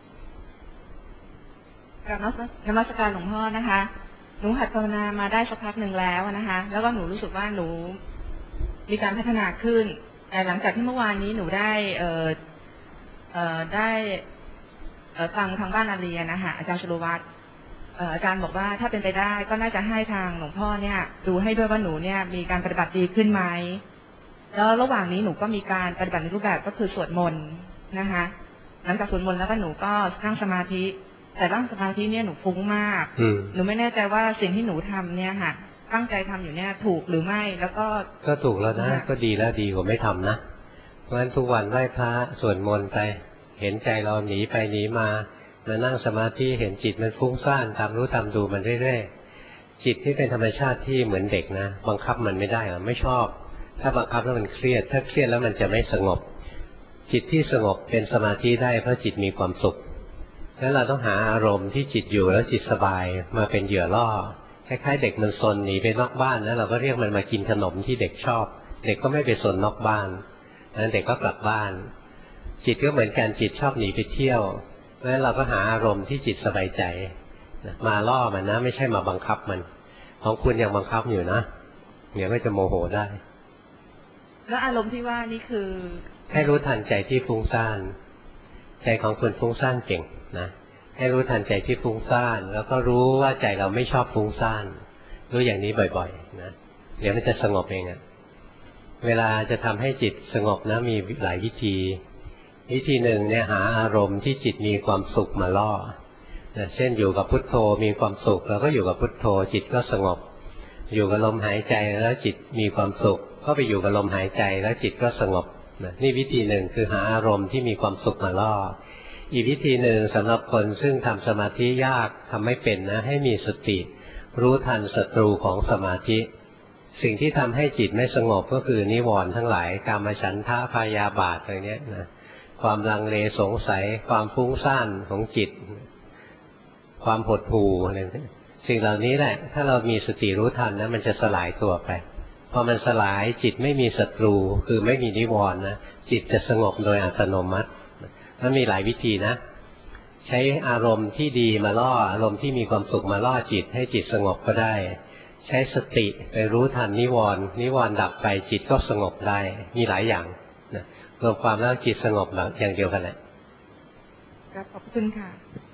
กราบนมัสการหลวงพ่อนะคะหนูหัดภาวนามาได้สักพักหนึ่งแล้วนะคะแล้วก็หนูรู้สึกว่าหนูมีการพัฒนาขึ้นแต่หลังจากที่เมื่อวานนี้หนูได้ฟังทางบ้านอาเรียนะคะอาจารย์ชโลวัตรอาจารย์บอกว่าถ้าเป็นไปได้ก็น่าจะให้ทางหลวงพ่อเนี่ยดูให้ด้วยว่าหนูเนี่ยมีการปฏิบัติดีขึ้นไหมแล้วระหว่างนี้หนูก็มีการปฏิบัติในรูปแบบก็คือสวดมนต์นะคะหลังจากสวดมนต์แล้วก็หนูก็นั่งสมาธิแต่นั่งสมาธิเนี่ยหนูฟุ้งมากหนูไม่แน่ใจว่าสิ่งที่หนูทำเนี่ยค่ะตั้งใจทำอยู่เนี่ยถูกหรือไม่แล้วก็ถูกแล้วนะก็ดีแล้วดีกว่าไม่ทำนะเพราะฉะนั้นทุกวันไหว้พระสวดมนต์ไปเห็นใจเราหนีไปหนีมานั่งสมาธิเห็นจิตมันฟุ้งซ่านตามรู้ตามดูมันเรื่อยๆจิตที่เป็นธรรมชาติที่เหมือนเด็กนะบังคับมันไม่ได้ไม่ชอบถ้าบังคับแล้วมันเครียดถ้าเครียดแล้วมันจะไม่สงบจิตที่สงบเป็นสมาธิได้เพราะจิตมีความสุขแล้วเราต้องหาอารมณ์ที่จิตอยู่แล้วจิตสบายมาเป็นเหยื่อล่อคล้ายๆเด็กมันซนหนีไปนอกบ้านนะเราก็เรียกมันมากินขนมที่เด็กชอบเด็กก็ไม่ไปซนนอกบ้านนั้นเด็กก็กลับบ้านจิตก็เหมือนกันจิตชอบหนีไปเที่ยวเพราะฉะนั้นเราก็หาอารมณ์ที่จิตสบายใจมาล่อมันนะไม่ใช่มาบังคับมันของคุณยังบังคับอยู่นะเดี๋ยวก็จะโมโหได้แล้วอารมณ์ที่ว่านี่คือให้รู้ทันใจที่ฟุ้งซ่านใจของคุณฟุ้งซ่านเก่งนะให้รู้ทันใจที่ฟุ้งซ่านแล้วก็รู้ว่าใจเราไม่ชอบฟุ้งซ่านรู้อย่างนี้บ่อยๆนะเดี๋ยวมันจะสงบเองอะเวลาจะทำให้จิตสงบนะมีหลายวิธีหนึ่งเนี่ยหาอารมณ์ที่จิตมีความสุขมาล่อนะเช่นอยู่กับพุทโธมีความสุขแล้วก็อยู่กับพุทโธจิตก็สงบอยู่กับลมหายใจแล้วจิตมีความสุขก็ไปอยู่กับลมหายใจแล้วจิตก็สงบนะนี่วิธีหนึ่งคือหาอารมณ์ที่มีความสุขมาล่ออีกวิธีหนึ่งสำหรับคนซึ่งทำสมาธิยากทำไม่เป็นนะให้มีสติรู้ทันศัตรูของสมาธิสิ่งที่ทำให้จิตไม่สงบก็คือนิวรณ์ทั้งหลายกามฉันทะพยาบาทอะไรเนี้ยนะความลังเลสงสัยความฟุ้งซ่านของจิตความหดหู่อะไรสิ่งเหล่านี้แหละถ้าเรามีสติรู้ทันนะมันจะสลายตัวไปพอมันสลายจิตไม่มีศัตรูคือไม่มีนิวรณ์นะจิตจะสงบโดยอัตโนมัติมันมีหลายวิธีนะใช้อารมณ์ที่ดีมาล่ออารมณ์ที่มีความสุขมาล่อจิตให้จิตสงบก็ได้ใช้สติไปรู้ทันนิวรณ์ดับไปจิตก็สงบได้มีหลายอย่างนะรวมความแล้วจิตสงบอย่างเดียวกันแหละครับขอบคุณค่ะ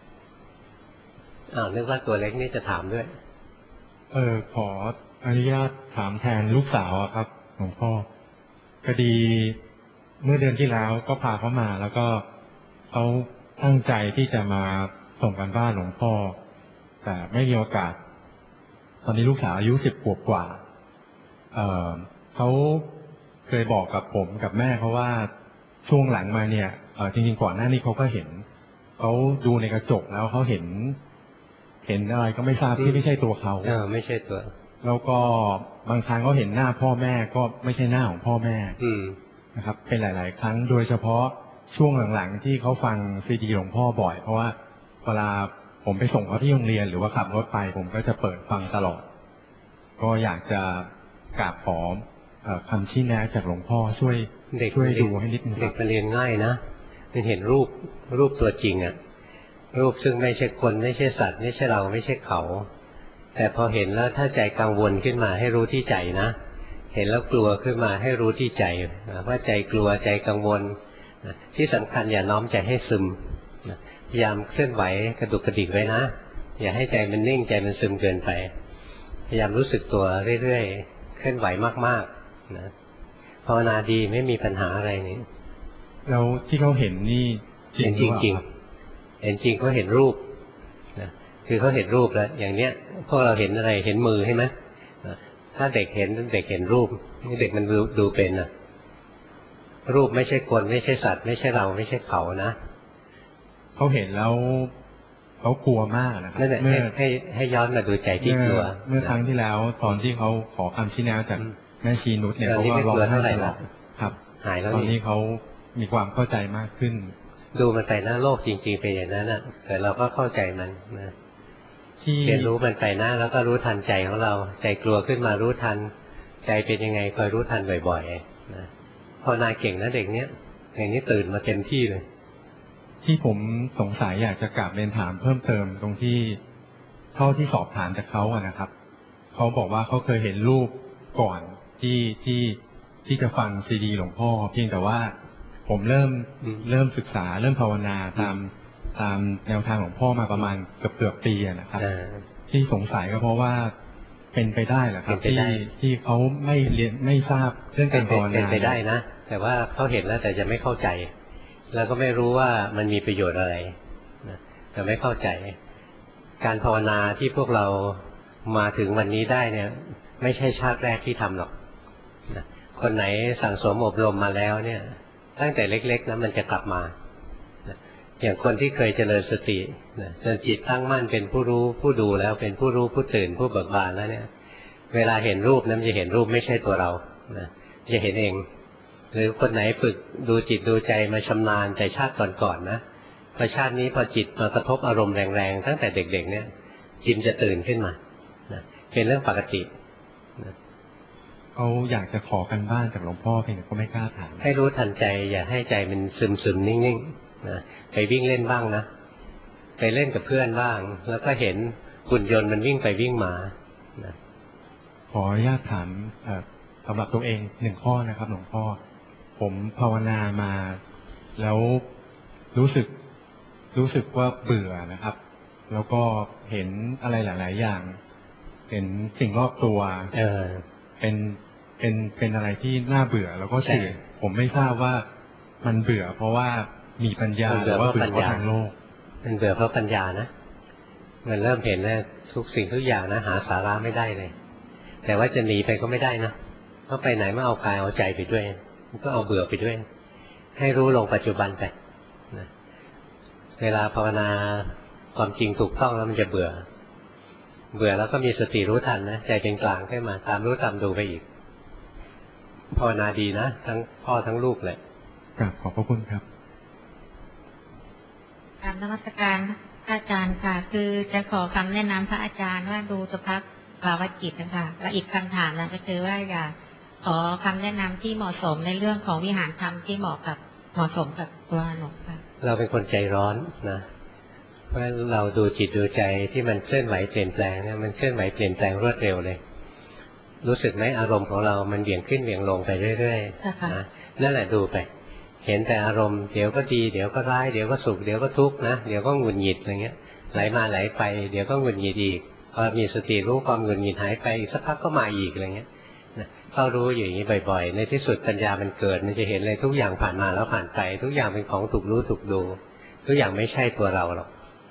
นึกว่าตัวเล็กนี่จะถามด้วยขออนุญาตถามแทนลูกสาวครับหลวงพ่อคดีเมื่อเดือนที่แล้วก็พาเขามาแล้วก็เขาตั้งใจที่จะมาส่งกันบ้านหลวงพ่อแต่ไม่มีโอกาสตอนนี้ลูกสาวอายุ10 ขวบกว่าเขาเคยบอกกับผมกับแม่เขาว่าช่วงหลังมาเนี่ยจริงๆก่อนหน้านี้เขาก็เห็นเขาดูในกระจกแล้วเขาเห็นอะไรก็ไม่ทราบที่ไม่ใช่ตัวเขาไม่ใช่ตัวแล้วก็บางครั้งเขาเห็นหน้าพ่อแม่ก็ไม่ใช่หน้าของพ่อแม่นะครับเป็นหลายๆครั้งโดยเฉพาะช่วงหลังๆที่เขาฟังซีดีหลวงพ่อบ่อยเพราะว่าเวลาผมไปส่งเขาที่โรงเรียนหรือว่าขับรถไปผมก็จะเปิดฟังตลอดก็อยากจะกราบขอคำชี้แนะจากหลวงพ่อช่วยดูให้นิดนึงเด็กเรียนง่ายนะเป็นเห็นรูปตัวจริงอะรูปซึ่งไม่ใช่คนไม่ใช่สัตว์ไม่ใช่เราไม่ใช่เขาแต่พอเห็นแล้วถ้าใจกังวลขึ้นมาให้รู้ที่ใจนะเห็นแล้วกลัวขึ้นมาให้รู้ที่ใจว่าใจกลัวใจกังวลที่สำคัญอย่าน้อมใจให้ซึมพยายามเคลื่อนไหวกระดุกกระดิกไว้นะอย่าให้ใจมันนิ่งใจมันซึมเกินไปพยายามรู้สึกตัวเรื่อยๆเคลื่อนไหวมากๆนะภาวนาดีไม่มีปัญหาอะไรนี้แล้วที่เขาเห็นนี่จริงเห็นจริงเขาเห็นรูปนะคือเขาเห็นรูปแล้วอย่างเนี้ยพวกเราเห็นอะไรเห็นมือใช่ไหมถ้าเด็กเห็นรูปนี่เด็กมันดูเป็นนะรูปไม่ใช่คนไม่ใช่สัตว์ไม่ใช่เราไม่ใช่เขานะเขาเห็นแล้วเขากลัวมากนะครับให้ย้อนมาดูใจที่กลัวเมื่อครั้งที่แล้วตอนที่เขาขอคำชี้แนะจากแม่ชีนุชเนี่ยเขาก็ร้องไห้ตลอดครับหายแล้วตอนนี้เขามีความเข้าใจมากขึ้นดูมันไปหน้าโลกจริงๆเป็นอย่างนั้นนะแต่เราก็เข้าใจมันนะเรียนรู้มันไปหน้าแล้วก็รู้ทันใจของเราใจกลัวขึ้นมารู้ทันใจเป็นยังไงคอยรู้ทันบ่อยๆนะพอนายเก่งนะเด็กเนี้ยอย่างนี้ตื่นมาเต็มที่เลยที่ผมสงสัยอยากจะกลับเรียนถามเพิ่มเติมตรงที่เท่าที่สอบถามจากเขาอะนะครับเขาบอกว่าเขาเคยเห็นรูปก่อนที่จะฟังซีดีหลวงพ่อเพียงแต่ว่าผมเริ่มศึกษาเริ่มภาวนาตามตามแนวทางของพ่อมาประมาณเกือบปีนะครับที่สงสัยก็เพราะว่าเป็นไปได้เหรอครับที่เขาไม่เรียนไม่ทราบเรื่องการภาวนาเป็นไปได้นะแต่ว่าเขาเห็นแล้วแต่จะไม่เข้าใจแล้วก็ไม่รู้ว่ามันมีประโยชน์อะไรนะแต่ไม่เข้าใจการภาวนาที่พวกเรามาถึงวันนี้ได้เนี่ยไม่ใช่ชาติแรกที่ทำหรอกนะคนไหนสั่งสมอบรมมาแล้วเนี่ยตั้งแต่เล็กๆนะมันจะกลับมานะอย่างคนที่เคยเจริญสตินะจนจิตตั้งมั่นเป็นผู้รู้ผู้ดูแล้วเป็นผู้รู้ผู้ตื่นผู้เบิกบานแล้วเนี่ยเวลาเห็นรูปนั้นจะเห็นรูปไม่ใช่ตัวเรานะจะเห็นเองหรือคนไหนฝึกดูจิตดูใจมาชำนาญแต่ชาติก่อนๆนะพอชาตินี้พอจิตมากระทบอารมณ์แรงๆตั้งแต่เด็กๆเนี่ยจิตจะตื่นขึ้นมานะเป็นเรื่องปกตินะเขาอยากจะขอกันบ้านจากหลวงพ่อเพียงแต่ก็ไม่กล้าถามให้รู้ทันใจอย่าให้ใจมันซึมๆนิ่งๆนะไปวิ่งเล่นบ้างนะไปเล่นกับเพื่อนบ้างแล้วก็เห็นหุ่นยนต์มันวิ่งไปวิ่งมานะขออนุญาตถามสำหรับตัวเอง1 ข้อนะครับหลวงพ่อผมภาวนามาแล้วรู้สึกว่าเบื่อนะครับแล้วก็เห็นอะไรหลายๆอย่างเห็นสิ่งรอบตัวเป็นอะไรที่น่าเบื่อแล้วก็เสื่อผมไม่ทราบว่ามันเบื่อเพราะว่ามีปัญญาหรือว่าเบื่อเพราะทางโลกมันเบื่อเพราะปัญญานะมันเริ่มเห็นแล้วทุกสิ่งทุกอย่างนะหาสาระไม่ได้เลยแต่ว่าจะหนีไปก็ไม่ได้นะเพราะไปไหนไม่เอากายเอาใจไปด้วยมันก็เอาเบื่อไปด้วยให้รู้ลงปัจจุบันไปนะเวลาภาวนาความจริงถูกต้องแล้วมันจะเบื่อแล้วก็มีสติรู้ทันนะใจเป็นกลางขึ้นมาตามรู้ตามดูไปอีกภาวนาดีนะทั้งพ่อทั้งลูกเลยครับขอบพระคุณครับกราบนมัสการพระอาจารย์ค่ะคือจะขอคำแนะนำพระอาจารย์ว่าดูสภาวะจิตนะคะและอีกคำถามนึงก็คือว่าอยากขอคำแนะนำที่เหมาะสมในเรื่องของวิหารธรรมที่เหมาะสมกับตัวหนูค่ะเราเป็นคนใจร้อนนะเพราะเราดูจิตดูใจที่มันเคลื่อนไหวเปลี่ยนแปลงเนี่ยมันเคลื่อนไหวเปลี่ยนแปลงรวดเร็วเลยรู้สึกไหมอารมณ์ของเรามันเบี่ยงขึ้นเบี่ยงลงไปเรื่อยๆนะนั่นแหละดูไปเห็นแต่อารมณ์เดี๋ยวก็ดีเดี๋ยวก็ร้ายเดี๋ยวก็สุขเดี๋ยวก็ทุกข์นะเดี๋ยวก็หงุดหงิดอะไรเงี้ยไหลมาไหลไปเดี๋ยวก็หงุดหงิดอีกพอมีสติรู้ความหงุดหงิดหายไปอีกสักพักก็มาอีกอะไรเงี้ยเฝ้ารู้อย่างนี้บ่อยๆในที่สุดปัญญามันเกิดมันจะเห็นเลยทุกอย่างผ่านมาแล้วผ่านไปทุกอย่างเป็นของถูกรู้ถูกดูทุกอย่างไม่ใช่ตัวเราหรอก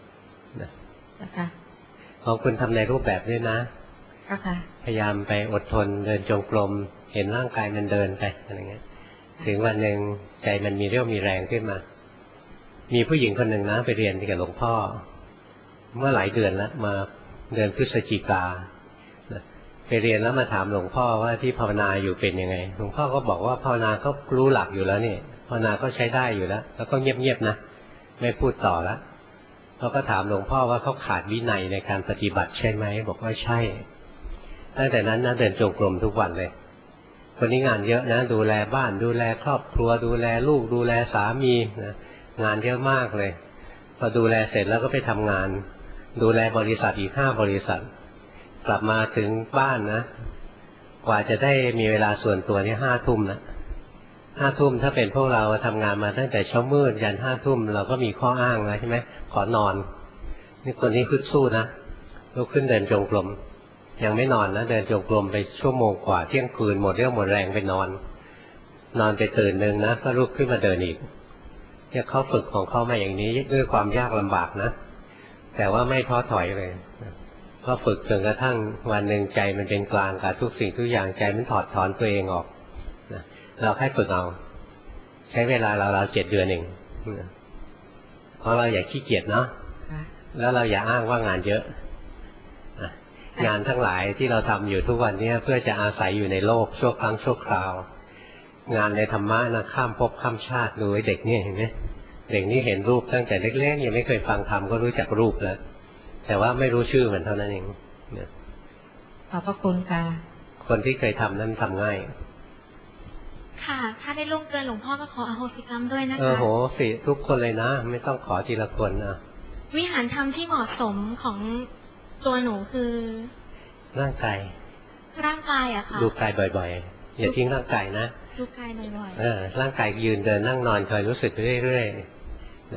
ของคุณทำในรูปแบบด้วยนะพยายามไปอดทนเดินจงกรมเห็นร่างกายมันเดินไปอะไรเงี้ยถึงวันหนึ่งใจมันมีเรี่ยวมีแรงขึ้นมามีผู้หญิงคนหนึ่งนะไปเรียนกับหลวงพ่อเมื่อหลายเดือนแล้วมาเดือนพฤศจิกาไปเรียนแล้วมาถามหลวงพ่อว่าที่ภาวนาอยู่เป็นยังไงหลวงพ่อก็บอกว่าภาวนาก็รู้หลักอยู่แล้วนี่ภาวนาก็ใช้ได้อยู่แล้วแล้วก็เงียบๆนะไม่พูดต่อแล้วเขาก็ถามหลวงพ่อว่าเขาขาดวินัยในการปฏิบัติใช่ไหมบอกว่าใช่ตั้งแต่นั้นนะเดินจงกรมทุกวันเลยคนนี้งานเยอะนะดูแลบ้านดูแลครอบครัวดูแลลูกดูแลสามีนะงานเยอะมากเลยพอดูแลเสร็จแล้วก็ไปทำงานดูแลบริษัทอีก5 บริษัทกลับมาถึงบ้านนะกว่าจะได้มีเวลาส่วนตัวนี่5 ทุ่มนะ5 ทุ่มถ้าเป็นพวกเราทำงานมาตั้งแต่เช้ามืดยัน5 ทุ่มเราก็มีข้ออ้างแล้วใช่ไหมขอนอนนี่คนนี้ขึ้นสู้นะลุกขึ้นเดินจงกรมยังไม่นอนนะเดินจงกรมไปชั่วโมงกว่าเที่ยงคืนหมดเรี่ยวหมดแรงไปนอนไปตื่นนึงนะก็ลุกขึ้นมาเดินอีกเนี่ยเขาฝึกของเขามาอย่างนี้ด้วยความยากลำบากนะแต่ว่าไม่ท้อถอยเลยก็ฝึกจนกระทั่งวันหนึ่งใจมันเป็นกลางกับทุกสิ่งทุกอย่างใจมันถอดถอนตัวเองออกเราแค่ฝึกเอาใช้เวลาเรา7 เดือนเองเพราะเราอย่าขี้เกียจเนาะแล้วเราอย่าอ้างว่างานเยอะงานทั้งหลายที่เราทำอยู่ทุกวันนี้เพื่อจะอาศัยอยู่ในโลกชั่วครั้งชั่วคราวงานในธรรมะนะข้ามภพข้ามชาติดูไอ้เด็กนี่เห็นไหมเด็กนี่เห็นรูปตั้งแต่เล็กๆยังไม่เคยฟังธรรมก็รู้จักรูปแล้วแต่ว่าไม่รู้ชื่อมันเท่านั้นเองขอบพระคุณค่ะคนที่เคยทำนั้นทำง่ายค่ะถ้าได้ล่วงเกินหลวงพ่อก็ขออโหสิกรรมด้วยนะคะโหสิทุกคนเลยนะไม่ต้องขอทีละคนนะวิหารธรรมที่เหมาะสมของตัวหนูคือร่างกายอะค่ะดูกายบ่อยๆอย่าทิ้งร่างกายนะดูกายบ่อยๆร่างกายยืนเดินนั่งนอนคอยรู้สึกเรื่อยๆนะ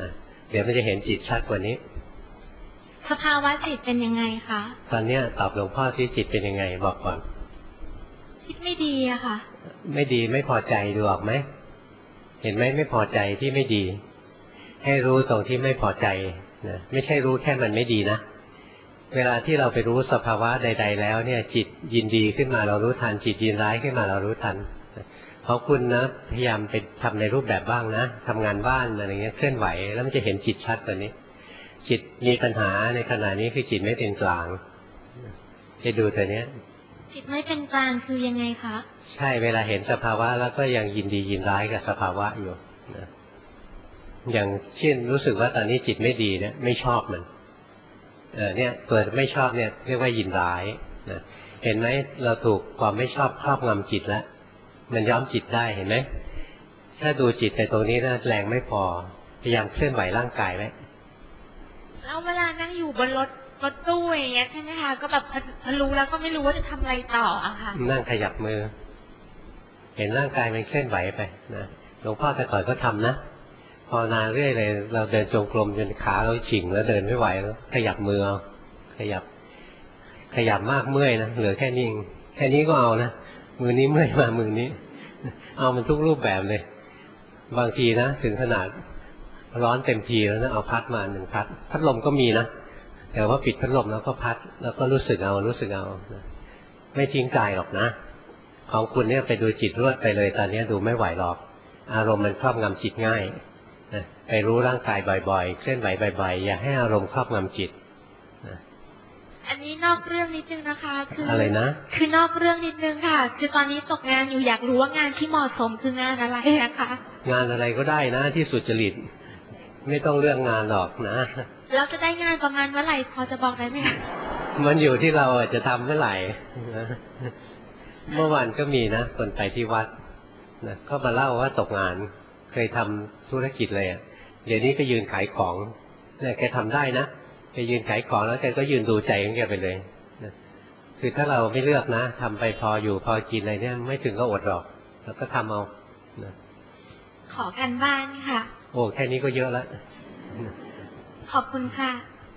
เดี๋ยวมันจะเห็นจิตชัดกว่านี้สภาวะจิตเป็นยังไงคะตอนเนี้ยตอบหลวงพ่อซิจิตเป็นยังไงบอกก่อนคิดไม่ดีอะค่ะไม่ดีไม่พอใจดูออกไหมเห็นไหมไม่พอใจที่ไม่ดีให้รู้ตรงที่ไม่พอใจนะไม่ใช่รู้แค่มันไม่ดีนะเวลาที่เราไปรู้สภาวะใดๆแล้วเนี่ยจิตยินดีขึ้นมาเรารู้ทันจิตยินร้ายขึ้นมาเรารู้ทันเพราะคุณนะพยายามไปทำในรูปแบบบ้างนะทำงานบ้านอะไรเงี้ยเคลื่อนไหวแล้วมันจะเห็นจิตชัดกว่านี้จิตมีปัญหาในขณะนี้คือจิตไม่เป็นกลางจะดูตัวเนี้ยจิตไม่เป็นกลางคือยังไงคะใช่เวลาเห็นสภาวะแล้วก็ยังยินดียินร้ายกับสภาวะอยู่นะอย่างเช่นรู้สึกว่าตอนนี้จิตไม่ดีเนี่ยไม่ชอบมันเนี่ยตัวไม่ชอบเนี่ยเรียกว่ายินร้ายนะเห็นไหมเราถูกความไม่ชอบครอบงำจิตแล้วมันย้อมจิตได้เห็นไหมถ้าดูจิตไปตรงนี้นะแรงไม่พอพยายามเคลื่อนไหวร่างกายไว้แล้วเวลานั่งอยู่บนรถตู้อย่างเงี้ยใช่ไหมคะก็แบบรู้แล้วก็ไม่รู้ว่าจะทำอะไรต่ออะค่ะนั่งขยับมือเห็นร่างกายมันเคลื่อนไหวไปนะหลวงพ่อแต่ก่อนก็ทำนะพอนานเรื่อยเลยเราเดินจงกรมจนขาเราฉิ่งแล้วเดินไม่ไหวแล้วขยับมือเอาขยับมากเมื่อยนะเหลือแค่นี้แค่นี้ก็เอานะมือนี้เมื่อยมามือนี้เอามันทุกรูปแบบเลยบางทีนะถึงขนาดร้อนเต็มทีแล้วนะเอาพัดมา1พัดลมก็มีนะแต่ว่าปิดพัดลมแล้วก็พัดแล้วก็รู้สึกเอาไม่ทิ้งกายหรอกนะของคุณเนี่ยไปดูจิตรวดไปเลยตอนนี้ดูไม่ไหวหรอกอารมณ์มันครอบงำจิตง่ายไปรู้ร่างกายบ่อยๆเคลื่อนไหวบ่อยๆอย่าให้อารมณ์ครอบงำจิตอันนี้นอกเรื่องนิดนึงนะคะคืออะไรนะคือนอกเรื่องนิดนึงค่ะคือตอนนี้ตกงานอยู่อยากรู้ว่างานที่เหมาะสมคืองานอะไรนะคะงานอะไรก็ได้นะที่สุจริตไม่ต้องเรื่องงานหรอกนะเราจะได้งานประมาณเมื่อไหร่พอจะบอกได้ไหมคะมันอยู่ที่เราจะทำเมื่อไหร่เมื่อวานก็มีนะคนไปที่วัดนะก็มาเล่าว่าตกงานเคยทำธุรกิจเลยอ่ะเดี๋ยวนี้ก็ยืนขายของเนี่ยแกทำได้นะแกยืนขายของแล้วแกก็ยืนดูใจของแกไปเลยนะคือถ้าเราไม่เลือกนะทำไปพออยู่พอกินอะไรเนี่ยไม่ถึงก็อดหรอกแล้วก็ทำเอานะขอกันบ้านค่ะโอ้แค่นี้ก็เยอะแล้วขอบคุณค่ะ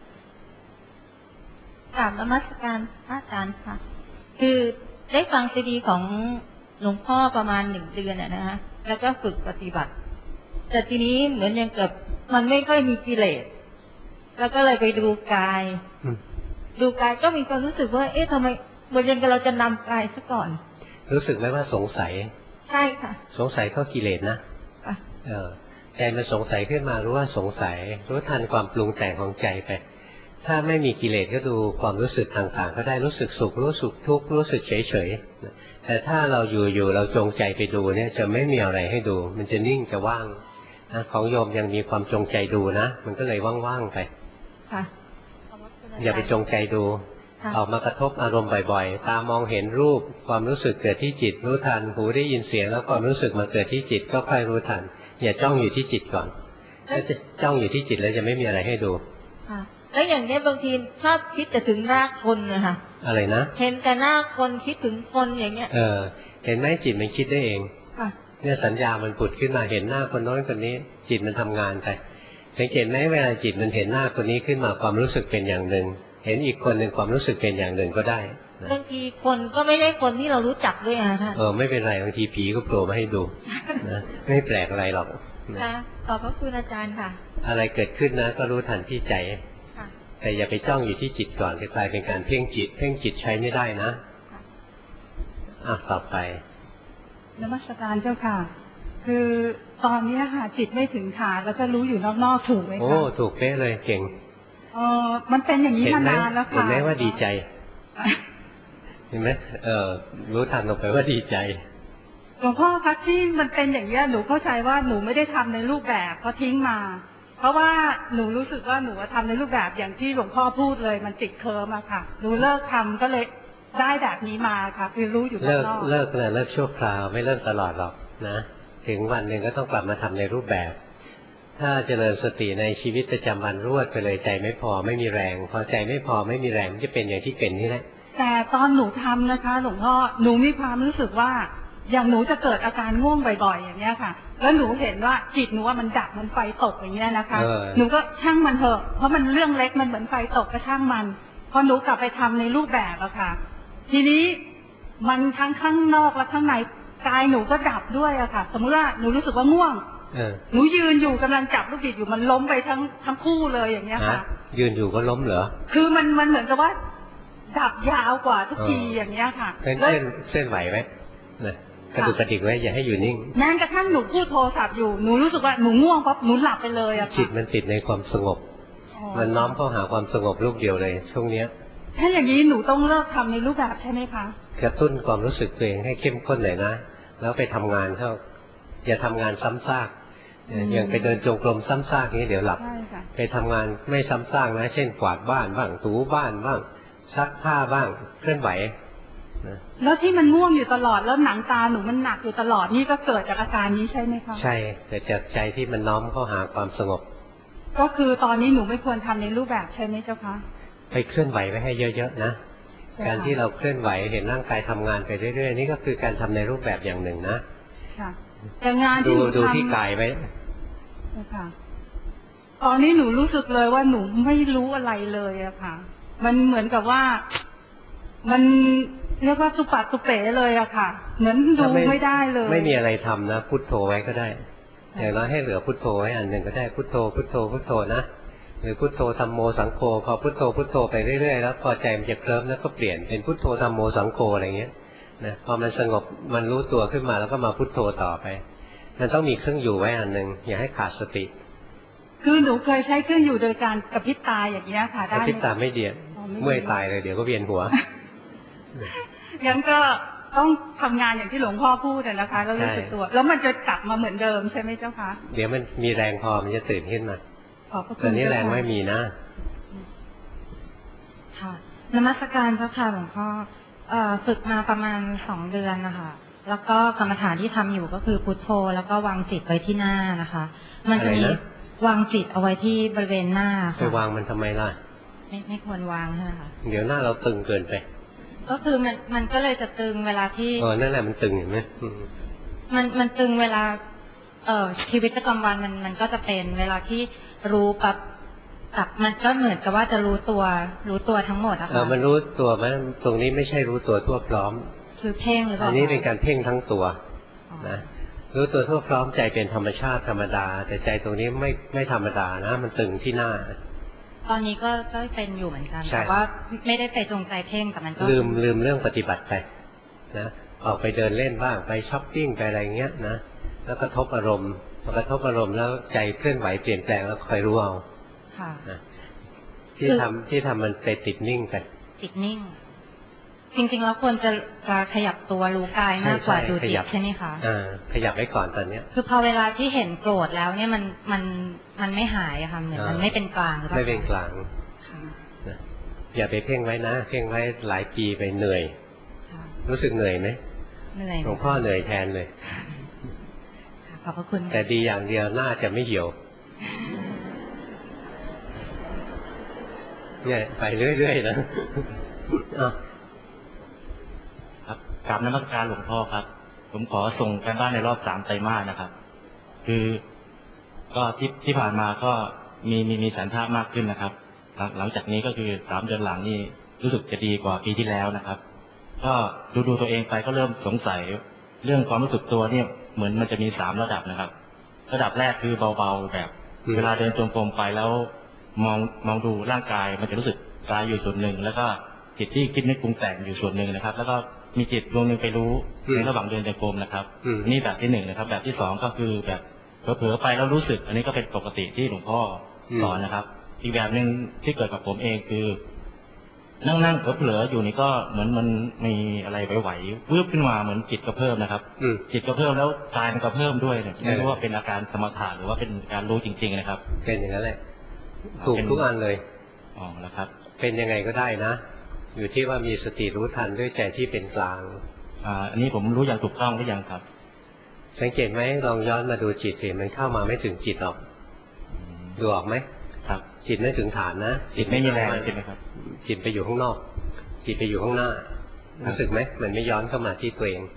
กราบนมัสการอาจารย์ค่ะคือได้ฟังซีดีของหลวงพ่อประมาณ1 เดือนนะคะแล้วก็ฝึกปฏิบัติแต่ทีนี้เหมือนยังกับมันไม่ค่อยมีกิเลสแล้วก็เลยไปดูกายก็มีความรู้สึกว่าเอ๊ะทำไมเหมือนยังกับเราจะนำกายซะก่อนรู้สึกไหมว่าสงสัยใช่ค่ะสงสัยก็กิเลสนะใจมันสงสัยขึ้นมารู้ว่าสงสัยรู้ทันความปรุงแต่งของใจไปถ้าไม่มีกิเลสก็ดูความรู้สึกต่างๆก็ได้รู้สึกสุขรู้สึกทุกข์รู้สึกเฉยๆแต่ถ้าเราอยู่เราจงใจไปดูเนี่ยจะไม่มีอะไรให้ดูมันจะนิ่งจะว่างนะของโยมยังมีความจงใจดูนะมันก็เลยว่างๆไปอย่าไปจงใจดูออกมากระทบอารมณ์บ่อยๆตามองเห็นรูปความรู้สึกเกิดที่จิตรู้ทันหูได้ยินเสียงแล้วความรู้สึกมาเกิดที่จิตก็ค่อยรู้ทันอย่าจ้องอยู่ที่จิตก่อนถ้าจะจ้องอยู่ที่จิตแล้วจะไม่มีอะไรให้ดูแล้วอย่างนี้บางทีชอบคิดแต่ถึงหน้าคนนะคะอะไรนะเห็นแต่หน้าคนคิดถึงคนอย่างเงี้ยเห็นไหมจิตมันคิดได้เองเนี่ยสัญญามันผุดขึ้นมาเห็นหน้าคนโน้นคนนี้จิตมันทำงานไปสังเกตไหมเวลาจิตมันเห็นหน้าคนนี้ขึ้นมาความรู้สึกเป็นอย่างหนึ่งเห็นอีกคนหนึ่งความรู้สึกเป็นอย่างหนึ่งก็ได้บางทีคนก็ไม่ได้คนที่เรารู้จักด้วยค่ะท่านไม่เป็นไรบางทีผีก็โผล่มาให้ดูนะไม่แปลกอะไรหรอกค่ะขอบพระคุณอาจารย์ค่ะอะไรเกิดขึ้นนะก็รู้ทันที่ใจแต่อย่าไปจ้องอยู่ที่จิตก่อนจะกลายเป็นการเพ่งจิตใช้ไม่ได้นะต่อไปนมัสการเจ้าค่ะคือตอนนี้ค่ะจิตไม่ถึงฐานแล้วก็รู้อยู่นอกๆถูกไหมคะโอ้ถูกเป๊ะเลยเก่งมันเป็นอย่างนี้มานานแล้วค่ะเห็นไหมว่าดีใจเห็นไหมรู้ทันลงไปว่าดีใจหลวงพ่อคะที่มันเป็นอย่างนี้หนูเข้าใจว่าหนูไม่ได้ทำในรูปแบบเพราะทิ้งมาเพราะว่าหนูรู้สึกว่าหนูทำในรูปแบบอย่างที่หลวงพ่อพูดเลยมันติดเคิร์มอะค่ะหนูเลิกทำก็เลยได้แบบนี้มาค่ะคือรู้อยู่ข้างนอกเลิกชั่วคราวไม่เลิกตลอดหรอกนะถึงวันหนึ่งก็ต้องกลับมาทำในรูปแบบถ้าเจริญสติในชีวิตประจำวันรวดไปเลยใจไม่พอไม่มีแรงพอใจไม่พอไม่มีแรงมันจะเป็นอย่างที่เป็นนี่แหละแต่ตอนหนูทำนะคะหลวงพ่อหนูมีความรู้สึกว่าอย่างหนูจะเกิดอาการง่วงบ่อยๆอย่างเงี้ยค่ะแล้วหนูเห็นว่าจิตหนูว่ามันดับมันไฟตกอย่างเงี้ยนะคะหนูก็ช่างมันเถอะเพราะมันเรื่องเล็กมันเหมือนไฟตกก็ช่างมันพอหนูกลับไปทำในรูปแบบอะค่ะทีนี้มันทั้งข้างนอกและข้างในกายหนูก็ดับด้วยอะค่ะสมมติว่าหนูรู้สึกว่าง่วงหนูยืนอยู่กำลังจับลูกบิดอยู่มันล้มไปทั้งคู่เลยอย่างเงี้ยค่ะยืนอยู่ก็ล้มเหรอคือมันเหมือนกับว่าดับยาวกว่าทุกทีอย่างเงี้ยค่ะเส้นไหวไหมกระดุกกระดิกไว้อย่าให้อยู่นิ่งแม้กระทั่งหนูพูดโทรศัพท์อยู่หนูรู้สึกว่าหนูง่วงปั๊บหนูหลับไปเลยอะจิตมันติดในความสงบมันน้อมเข้าหาความสงบลูกเดียวเลยช่วงเนี้ยถ้าอย่างนี้หนูต้องเลิกทำในรูปแบบใช่ไหมคะกระตุ้นความรู้สึกตัวเองให้เข้มข้นหน่อยนะแล้วไปทำงานเข้าอย่าทำงานซ้ำซากอย่างไปเดินจงกรมซ้ำซากนี้เดี๋ยวหลับไปทำงานไม่ซ้ำซากนะเช่นกวาดบ้านบ้างถูบ้านบ้างซักผ้าบ้างเคลื่อนไหวแล้วที่มันง่วงอยู่ตลอดแล้วหนังตาหนูมันหนักอยู่ตลอดนี่ก็เกิดจากอาการนี้ใช่ไหมคะใช่แต่จากใจที่มันน้อมเข้าหาความสงบก็คือตอนนี้หนูไม่ควรทำในรูปแบบใช่ไหมเจ้าคะไปเคลื่อนไหวไว้ให้เยอะๆนะการที่เราเคลื่อนไหวเห็นร่างกายทำงานไปเรื่อยๆนี่ก็คือการทำในรูปแบบอย่างหนึ่งนะค่ะแต่งานที่หนูดูที่กายไว้ค่ะตอนนี้หนูรู้สึกเลยว่าหนูไม่รู้อะไรเลยอะค่ะมันเหมือนกับว่ามันเรียกว่าตุปัดตุเป๋เลยอะค่ะเหมือนดูไม่ได้เลยไม่มีอะไรทำนะพุทโธไว้ก็ได้อย่างน้อยให้เหลือพุทโธไว้อันหนึ่งก็ได้พุทโธพุทโธพุทโธนะหรือพุทโธธัมโมสังโฆพอพุทโธพุทโธไปเรื่อยๆแล้วพอใจมันจะเคลิ้มแล้วก็เปลี่ยนเป็นพุทโธธัมโมสังโฆอะไรเงี้ยนะพอมันสงบมันรู้ตัวขึ้นมาแล้วก็มาพุทโธต่อไปมันต้องมีเครื่องอยู่ไว้อันหนึ่งอย่าให้ขาดสติคือหนูเคยใช้เครื่องอยู่โดยการกระพริบตาอย่างนี้ค่ะได้กระพริบตาไม่เดียดเมื่อยตายเลยเดี๋ยวก็เวียนหัวงั้นก็ต้องทำงานอย่างที่หลวงพ่อพูดนะคะแล้วรู้สึกตัวแล้วมันจะกลับมาเหมือนเดิมใช่ไหมเจ้าคะเดี๋ยวมันมีแรงพอมันจะตื่นขึ้นมาตอนนี้แรงไม่มีนะค่ะนมัสการพระค่ะหลวงพ่อฝึกมาประมาณ2 เดือนนะคะแล้วก็กรรมฐานที่ทำอยู่ก็คือพุทโธแล้วก็วางจิตไว้ที่หน้านะคะมันจะมีวางจิตเอาไว้ที่บริเวณหน้าค่ะไปวางมันทำไมล่ะไม่ควรวางใช่ไหมคะเดี๋ยวหน้าเราตึงเกินไปก็คือมันก็เลยจะตึงเวลาที่นั่นแหละมันตึงเห็นไหมมันตึงเวลาชีวิตประจำวันมันก็จะเป็นเวลาที่รู้ปั๊บกับมันก็เหมือนกับว่าจะรู้ตัวทั้งหมดอะค่ะมันรู้ตัวไหมตรงนี้ไม่ใช่รู้ตัวทั่วพร้อมคือเพ่งหรือเปล่าอันนี้เป็นการเพ่งทั้งตัวนะรู้ตัวทั่วพร้อมใจเป็นธรรมชาติธรรมดาแต่ใจตรงนี้ไม่ธรรมดานะมันตึงที่หน้าตอนนี้ก็เป็นอยู่เหมือนกันแต่ว่าไม่ได้ไปจงใจเพ่งแต่มันก็ลืมเรื่องปฏิบัติไปนะออกไปเดินเล่นบ้างไปช้อปปิ้งไปอะไรเงี้ยนะแล้วกระทบอารมณ์พอกระทบอารมณ์แล้วใจเคลื่อนไหวเปลี่ยนแปลงแล้วคอยรู้เอาที่ทำมันไปติดนิ่งไปติดนิ่งจริงๆแล้วควรจะขยับตัวรู้กายมากกว่าดูจิตใช่ไหมคะขยับไว้ก่อนตอนนี้คือพอเวลาที่เห็นโกรธแล้วเนี่ยมันไม่หายอะค่ะเหมือนมันไม่เป็นกลางไม่เป็นกลางอย่าไปเพ่งไว้นะเพ่งไว้หลายปีไปเหนื่อยรู้สึกเหนื่อยไหมเหนื่อยหลวงพ่อเหนื่อยแทนเลยขอบพระคุณแต่ดีอย่างเดียวหน้าจะไม่เหี่ยวเนี่ยไปเรื่อยๆนะครับกราบนมัสการหลวงพ่อครับผมขอส่งการบ้านในรอบ3 ไตรมาสนะครับคือก็ที่ผ่านมาก็มีสันทัดมากขึ้นนะครับหลังจากนี้ก็คือ3 เดือนหลังนี่รู้สึกจะดีกว่าปีที่แล้วนะครับก็ดูตัวเองไปก็เริ่มสงสัยเรื่องความรู้สึกตัวเนี่ยเหมือนมันจะมี3 ระดับนะครับระดับแรกคือเบาๆแบบเวลาเดินจงกรมไปแล้วมองดูร่างกายมันจะรู้สึกกายอยู่ส่วนหนึ่งแล้วก็จิตที่คิดนึกปรุงแต่งอยู่ส่วนหนึ่งนะครับแล้วก็มีจิตดวงหนึ่งไปรู้ในระหว่างเดินจงกรมนะครับนี่แบบที่1นะครับแบบที่2ก็คือแบบเผลอๆไปแล้วรู้สึกอันนี้ก็เป็นปกติที่หลวงพ่อสอนนะครับอีกแบบหนึ่งที่เกิดกับผมเองคือนั่งเผลอๆอยู่นี่ก็เหมือนมันมีอะไรไหวๆวืบขึ้นมาเหมือนจิตกระเพิ่มนะครับจิตกระเพิ่มแล้วกายมันกระเพิ่มด้วยไม่รู้ว่าเป็นอาการสมถะหรือว่าเป็นการรู้จริงๆนะครับเป็นอย่างนั้นแหละถูกทุกอันเลยนะครับเป็นยังไงก็ได้นะอยู่ที่ว่ามีสติรู้ทันด้วยใจที่เป็นกลางอันนี้ผมรู้อย่างถูกต้องหรือยังครับสังเกตไหมลองย้อนมาดูจิตสิมันเข้ามาไม่ถึงจิตหรอกดูออกไหมครับจิตไม่ถึงฐานนะจิตไม่มีแรงใช่ไหมครับจิตไปอยู่ข้างนอกจิตไปอยู่ข้างหน้ารู้สึกไหมมันไม่ย้อนเข้ามาที่ตัวเอง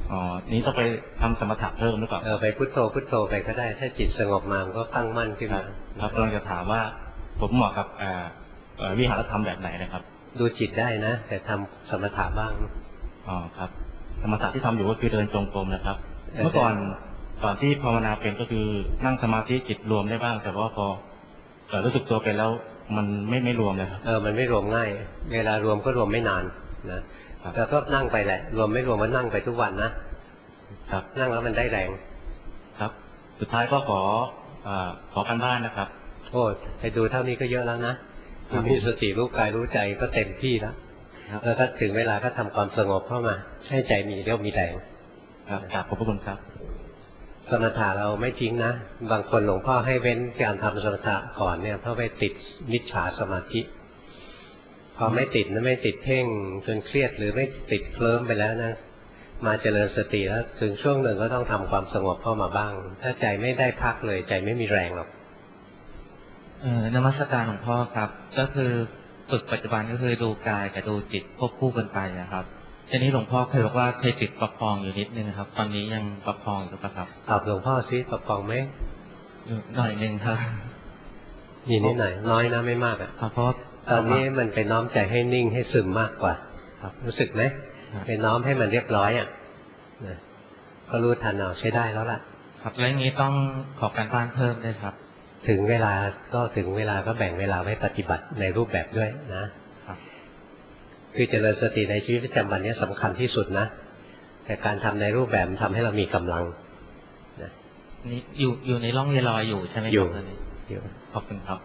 อ๋อนี้ต้องไปทำสมถะเพิ่มหรือเปล่าไปพุทโธพุทโธไปก็ได้ถ้าจิตสงบมามันก็ตั้งมั่นขึ้นมาครับกำลังจะถามว่าผมเหมาะกับวิหารธรรมแบบไหนนะครับดูจิตได้นะแต่ทำสมถะบ้างอ๋อครับสมถะที่ทำอยู่ก็คือเดินจงกรมนะครับเมื่อก่อนที่ภาวนาเป็นก็คือนั่งสมาธิจิตรวมได้บ้างแต่ว่าพอรู้สึกตัวไปแล้วมันไม่รวมเลยครับมันไม่รวมง่ายเวลารวมก็รวมไม่นานนะแต่ก็นั่งไปแหละรวมไม่รวมก็นั่งไปทุกวันนะครับนั่งแล้วมันได้แรงครับสุดท้ายก็ขอการบ้านนะครับโอ้ไปดูเท่านี้ก็เยอะแล้วนะมีสติรู้กายรู้ใจก็เต็มที่แล้วแล้วก็ถึงเวลาก็ทำความสงบเข้ามาให้ใจมีเรี่ยวมีแรงครับขอบคุณครับสมถะเราไม่ทิ้งนะบางคนหลวงพ่อให้เว้นการทำสมถะก่อนเนี่ยเพราะไปติดมิจฉาสมาธิพอไม่ติดนะไม่ติดเพ่งจนเครียดหรือไม่ติดเคลิ้มไปแล้วนะมาเจริญสติแล้วถึงช่วงหนึ่งก็ต้องทำความสงบเข้ามาบ้างถ้าใจไม่ได้พักเลยใจไม่มีแรงหรอกนมัสการหลวงพ่อครับก็คือฝึกปัจจุบันก็คือดูกายกับดูจิตควบคู่กันไปนะครับทีนี้หลวงพ่อเคยบอกว่าเคยติดประคองอยู่นิดนึงครับตอนนี้ยังประคองอยู่ปะครับตอบหลวงพ่อซิประคองไหมหน่อยนึงครับมีนิดหน่อยน้อยนะไม่มากอ่ะเพราะตอนนี้มันไปน้อมใจให้นิ่งให้ซึมมากกว่ารู้สึกไหมไปน้อมให้มันเรียบร้อยอ่ะก็รู้ทันเอาใช้ได้แล้วล่ะครับแล้วอย่างนี้ต้องขอการบ้านเพิ่มด้วยครับถึงเวลาก็แบ่งเวลาไว้ปฏิบัติในรูปแบบด้วยนะคือเจริญสติในชีวิตประจำวันนี้สำคัญที่สุดนะแต่การทำในรูปแบบทำให้เรามีกำลังนะนี่อยู่ในร่องเวลาอยู่ใช่ไหมอยู่ขอบคุณครับ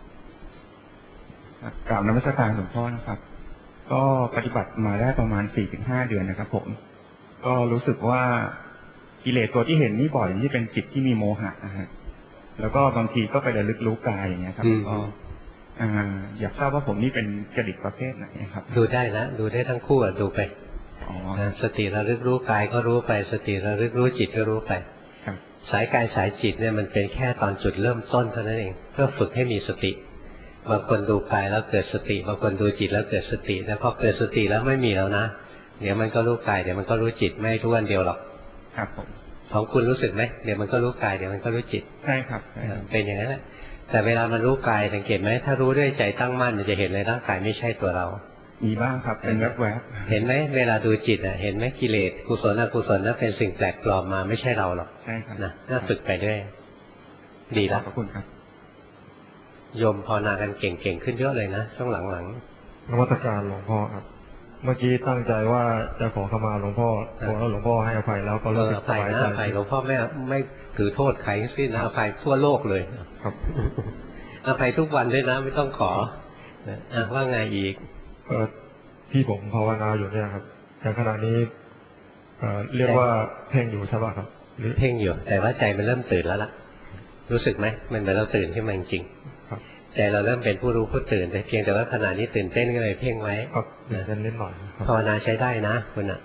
กราบนมัสการหลวงพ่อนะครับก็ปฏิบัติมาได้ประมาณ 4-5 เดือนนะครับผมก็รู้สึกว่ากิเลสตัวที่เห็นนี่บ่อยที่เป็นจิตที่มีโมหะนะฮะแล้วก็บางทีก็ไประลึกรู้กายอย่างเงี้ยครับก็อยากทราบว่าผมนี่เป็นจริตประเภทไหนครับดูได้นะดูได้ทั้งคู่ดูไปสติระลึกรู้กายก็รู้ไปสติระลึกรู้จิตก็รู้ไปสายกายสายจิตเนี่ยมันเป็นแค่ตอนจุดเริ่มต้นเท่านั้นเองเพื่อฝึกให้มีสติบางคนดูกายแล้วเกิดสติบางคนดูจิตแล้วเกิดสติแล้วพอเกิดสติแล้วไม่มีแล้วนะเดี๋ยวมันก็รู้กายเดี๋ยวมันก็รู้จิตไม่ทุกวันเดียวหรอกครับผมของคุณรู้สึกไหมเดี๋ยวมันก็รู้กายเดี๋ยวมันก็รู้จิตใช่ครับเป็นอย่างนั้นแหละแต่เวลามันรู้กายสังเกตไหมถ้ารู้ด้วยใจตั้งมั่นมันจะเห็นในร่างกายไม่ใช่ตัวเรามีบ้างครับเป็นแวบๆเห็นไหมเวลาดูจิตเห็นไหมกิเลสกุศลอกุศลนั้นเป็นสิ่งแปลกปลอมมาไม่ใช่เราหรอกใช่ครับนะน่าฝึกไปด้วยดีแล้วขอบคุณครับโยมภาวนากันเก่งๆขึ้นเยอะเลยนะช่วงหลังนมัสการหลวงพ่อครับเมื่อกี้ตั้งใจว่าจะขอขมาหลวงพ่อขอแล้วหลวงพ่อให้อภัยแล้วก็รู้สึกสบายใจอภัยหลวงพ่อไม่ถือโทษใครทั้งสิ้นนะอภัยทั่วโลกเลยครับอภัยทุกวันด้วยนะไม่ต้องขอว่าไงอีกที่ผมภาวนาอยู่เนี่ยครับแต่ขณะนี้เรียกว่าเพ่งอยู่ใช่ป่ะครับเพ่งอยู่แต่ว่าใจมันเริ่มตื่นแล้วล่ะรู้สึกไหมมันเหมือนเราตื่นขึ้นมาจริงใจเราเริ่มเป็นผู้รู้ผู้ตื่นแต่เพียงแต่ว่าขณะนี้ตื่นเต้นก็เลยเพ่งไว้เล่นหน่อยภาวนาใช้ได้นะคุณอ่ะ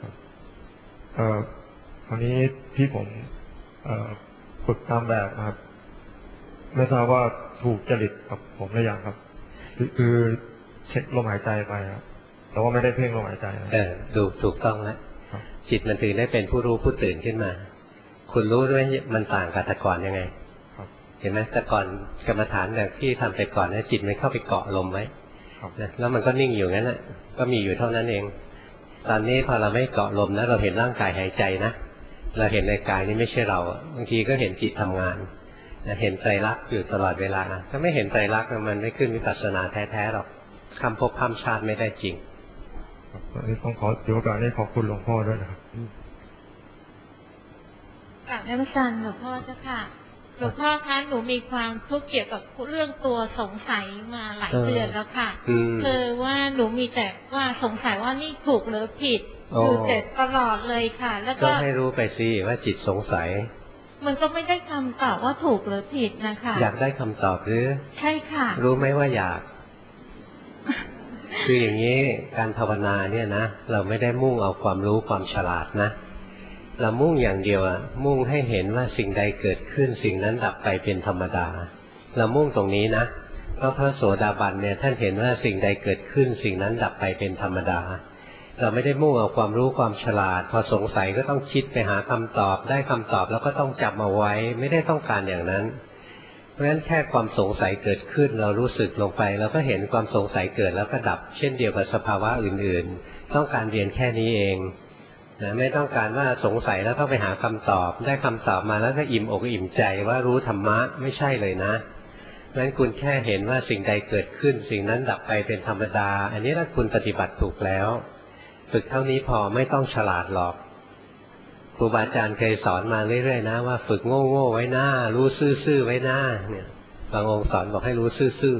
คราวนี้ที่ผมฝึกตามแบบนะครับไม่ทราบว่าถูกจริตกับผมหรือยังครับคือเช็คลมหายใจไปครับแต่ว่าไม่ได้เพ่งลมหายใจดูถูกต้องแล้วจิตมันตื่นได้เป็นผู้รู้ผู้ตื่นขึ้นมาคุณรู้ด้วยมันต่างกับแต่ก่อนยังไงเห็นไหมแต่ก่อนกรรมฐานแบบที่ทำแต่ก่อนนะจิตมันเข้าไปเกาะลมไว้นะแล้วมันก็นิ่งอยู่งั้นแหละก็มีอยู่เท่านั้นเองตอนนี้พอเราไม่เกาะลมนะเราเห็นร่างกายหายใจนะเราเห็นในกายนี่ไม่ใช่เราบางทีก็เห็นจิตทำงานนะเห็นไตรลักษณ์อยู่ตลอดเวลาถ้าไม่เห็นไตรลักษณ์มันไม่ขึ้นวิปัสสนาแท้ๆหรอกคำพบคำชาติไม่ได้จริงวันนี้ต้องขอถือโอกาสนี้ขอบคุณหลวงพ่อด้วยนะครับกราบนมัสการหลวงพ่อเจ้าค่ะหลวงพ่อคะหนูมีความทุกข์เกี่ยวกับเรื่องตัวสงสัยมาหลายเดือนแล้วค่ะคือว่าหนูมีแต่ว่าสงสัยว่านี่ถูกหรือผิดอยู่แต่ตลอดเลยค่ะแล้วก็ให้รู้ไปสิว่าจิตสงสัยมันก็ไม่ได้คำตอบว่าถูกหรือผิดนะคะอยากได้คำตอบหรือใช่ค่ะรู้ไหมว่าอยากคืออย่างนี้การภาวนาเนี่ยนะเราไม่ได้มุ่งเอาความรู้ความฉลาดนะเรามุ่งอย่างเดียวมุ่งให้เห็นว่าสิ่งใดเกิดขึ้นสิ่งนั้นดับไปเป็นธรรมดาเรามุ่งตรงนี้นะเพราะพระโสดาบันเนี่ยท่านเห็นว่าสิ่งใดเกิดขึ้นสิ่งนั้นดับไปเป็นธรรมดาเราไม่ได้มุ่งเอาความรู้ความฉลาดพอสงสัยก็ต้องคิดไปหาคำตอบได้คำตอบแล้วก็ต้องจำเอาไว้ไม่ได้ต้องการอย่างนั้นเพราะฉะนั้นแค่ความสงสัยเกิดขึ้นเรารู้สึกลงไปเราก็เห็นความสงสัยเกิดแล้วก็ดับเช่นเดียวกับสภาวะอื่นๆต้องการเรียนแค่นี้เองนะไม่ต้องการว่าสงสัยแล้วต้องไปหาคำตอบได้คำตอบมาแล้วก็อิ่มอกอิ่มใจว่ารู้ธรรมะไม่ใช่เลยนะนั้นคุณแค่เห็นว่าสิ่งใดเกิดขึ้นสิ่งนั้นดับไปเป็นธรรมดาอันนี้ถ้าคุณปฏิบัติถูกแล้วฝึกเท่านี้พอไม่ต้องฉลาดหรอกครูบาอาจารย์เคยสอนมาเรื่อยๆนะว่าฝึกโง่ๆไว้หน้ารู้ซื่อๆไว้หน้าเนี่ยบางองค์สอนบอกให้รู้ซื่อ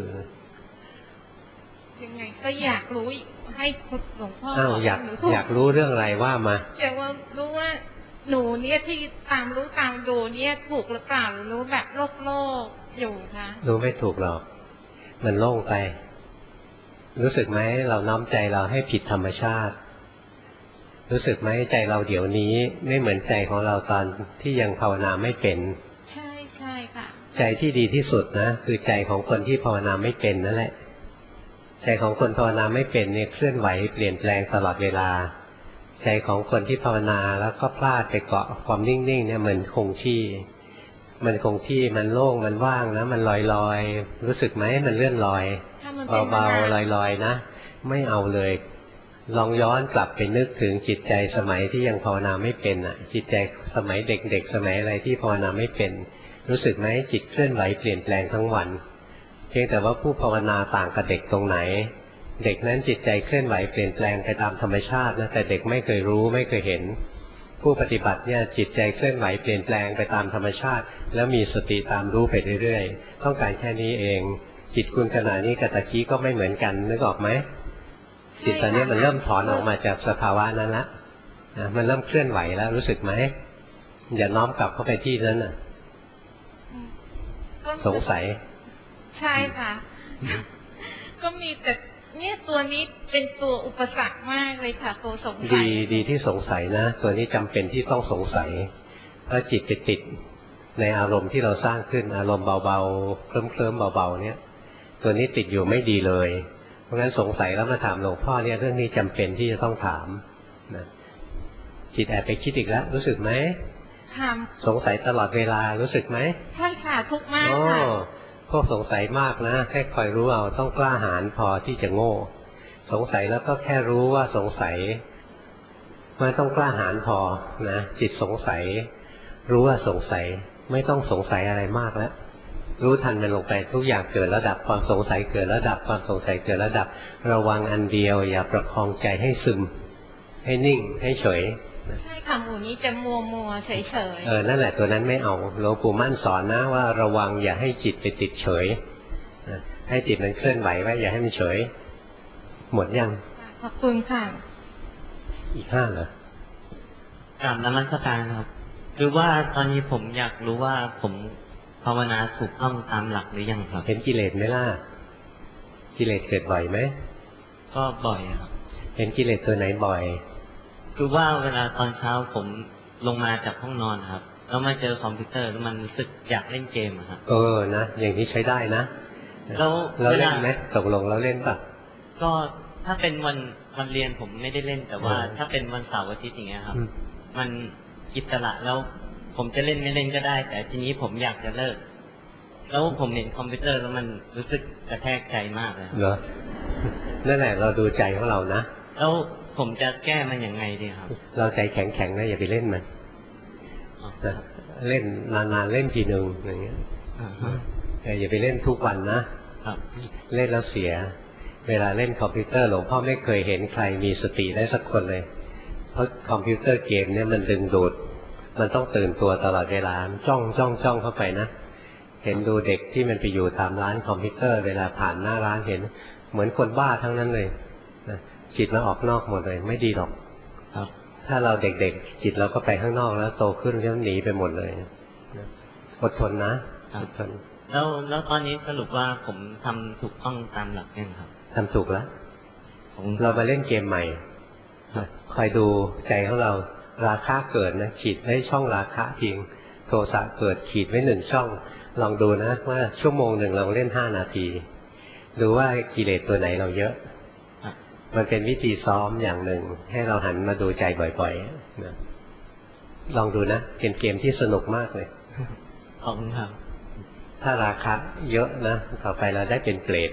ยังไงก็อยากรู้ให้คุณหลวงพ่ออยากรู้เรื่องอะไรว่ามาอยากรู้ว่าหนูเนี่ยที่ตามรู้ตามดูเนี่ยถูกหรือเปล่าหรือรู้แบบโลกอยู่คะรู้ไม่ถูกหรอกมันโล่งไปรู้สึกไหมเราน้อมใจเราให้ผิดธรรมชาติรู้สึกไหมใจเราเดี๋ยวนี้ไม่เหมือนใจของเราตอนที่ยังภาวนาไม่เป็นใช่ใช่ค่ะใจที่ดีที่สุดนะคือใจของคนที่ภาวนาไม่เป็นนั่นแหละใจของคนภาวนาไม่เป็นเนี่ยเคลื่อนไหวเปลี่ยนแปลงตลอดเวลาใจของคนที่ภาวนาแล้วก็พลาดไปเกาะความนิ่งๆเนี่ยมันคงที่มันโล่งมันว่างนะมันลอยๆรู้สึกไหมมันเลื่อนลอยเบาๆลอยๆนะไม่เอาเลยลองย้อนกลับไปนึกถึงจิตใจสมัยที่ยังภาวนาไม่เป็นอ่ะจิตใจสมัยเด็กๆสมัยอะไรที่ภาวนาไม่เป็นรู้สึกไหมจิตเคลื่อนไหวเปลี่ยนแปลงทั้งวันเพียงแต่ว่าผู้ภาวนาต่างกับเด็กตรงไหนเด็กนั้นจิตใจเคลื่อนไหวเปลี่ยนแปลงไปตามธรรมชาตินะแต่เด็กไม่เคยรู้ไม่เคยเห็นผู้ปฏิบัติเนี่ยจิตใจเคลื่อนไหวเปลี่ยนแปลงไปตามธรรมชาติแล้วมีสติตามรู้ไปเรื่อยๆต้องการแค่นี้เองจิตคุณขณะนี้กับตะกี้ก็ไม่เหมือนกันนึกออกไหมจิตตอนนี้มันเริ่มถอนออกมาจากสภาวะนั้นละมันเริ่มเคลื่อนไหวแล้วรู้สึกไหมอย่าน้อมกลับเข้าไปที่นั้นน่ะสงสัยใช่ค่ะก็มีแต่เนี่ยตัวนี้เป็นตัวอุปสรรคมากเลยค่ะตัวสงสัยดีที่สงสัยนะตัวนี้จำเป็นที่ต้องสงสัยเพราะจิตไปติดในอารมณ์ที่เราสร้างขึ้นอารมณ์เบาๆเคลิ้มเบาๆเนี่ยตัวนี้ติดอยู่ไม่ดีเลยเพราะงั้นสงสัยแล้วมาถามหลวงพ่อเนี่ยเรื่องนี้จำเป็นที่จะต้องถามนะจิตแอบไปคิดอีกแล้วรู้สึกไหมสงสัยตลอดเวลารู้สึกไหมใช่ค่ะทุกมากค่ะพวกสงสัยมากนะแค่คอยรู้เอาต้องกล้าหาญพอที่จะโง่สงสัยแล้วก็แค่รู้ว่าสงสัยไม่ต้องกล้าหาญพอนะจิตสงสัยรู้ว่าสงสัยไม่ต้องสงสัยอะไรมากแล้วรู้ทันมันลงไปทุกอย่างเกิดแล้วดับความสงสัยเกิดแล้วดับความสงสัยเกิดแล้วดับระวังอันเดียวอย่าประคองใจให้ซึมให้นิ่งให้เฉยใช่ค่ะหมู่นี้จะมัวเฉยนั่นแหละตัวนั้นไม่เอาหลวงปู่มั่นสอนนะว่าระวังอย่าให้จิตไปติดเฉยให้จิตมันเคลื่อนไหวไว้อย่าให้มันเฉยหมดยังขอบคุณค่ะอีก5เหรอกราบนมัสการครับคือว่าตอนนี้ผมอยากรู้ว่าผมภาวนาถูกต้องตามหลักหรือยังครับเห็นกิเลสไหมล่ะกิเลสเกิดบ่อยไหมก็บ่อยครับเห็นกิเลสตัวไหนบ่อยคือว่าเวลาตอนเช้าผมลงมาจากห้องนอนครับแล้วมาเจอคอมพิวเตอร์แล้วมันรู้สึกอยากเล่นเกมครับนะอย่างนี้ใช้ได้นะแล้วเราเล่นไหมตกลงเราเล่นป่ะก็ถ้าเป็นวันเรียนผมไม่ได้เล่นแต่ว่าถ้าเป็นวันเสาร์อาทิตย์อย่างเงี้ยครับมันอิสระแล้วผมจะเล่นไม่เล่นก็ได้แต่ทีนี้ผมอยากจะเลิกแล้วผมเห็นคอมพิวเตอร์แล้วมันรู้สึกกระแทกใจมากเลยเหรอนั่นแหละเราดูใจของเรานะแล้วผมจะแก้มันยังไงดีครับเราใจแข็งๆนะอย่าไปเล่นมันเล่นนานๆเล่นทีหนึ่งอย่างเงี้ยอย่าไปเล่นทุกวันนะเล่นแล้วเสียเวลาเล่นคอมพิวเตอร์หลวงพ่อไม่เคยเห็นใครมีสติได้สักคนเลยเพราะคอมพิวเตอร์เกมเนี่ยมันดึงดูดมันต้องตื่นตัวตลอดเวลาจ้องเข้าไปนะเห็นดูเด็กที่มันไปอยู่ตามร้านคอมพิวเตอร์เวลาผ่านหน้าร้านเห็นเหมือนคนบ้าทั้งนั้นเลยจิตเราออกนอกหมดเลยไม่ดีหรอกครับถ้าเราเด็กๆจิตเราก็ไปข้างนอกแล้วโตขึ้นแล้วหนีไปหมดเลยอดทนนะอดทนแล้วตอนนี้สรุปว่าผมทำถูกต้องตามหลักยังครับทำถูกแล้วเรามาเล่นเกมใหม่คอยดูใจของเราราคะเกิดนะขีดไว้ช่องราคะทิ้งโทสะเกิดขีดไว้1ช่องลองดูนะว่าชั่วโมงหนึ่งเราเล่น5 นาทีดูว่ากิเลสตัวไหนเราเยอะมันเป็นวิธีซ้อมอย่างหนึ่งให้เราหันมาดูใจบ่อยๆนะลองดูนะเป็นเกมที่สนุกมากเลยขอบคุณครับถ้าราคาเยอะนะต่อไปเราได้เป็นเกรด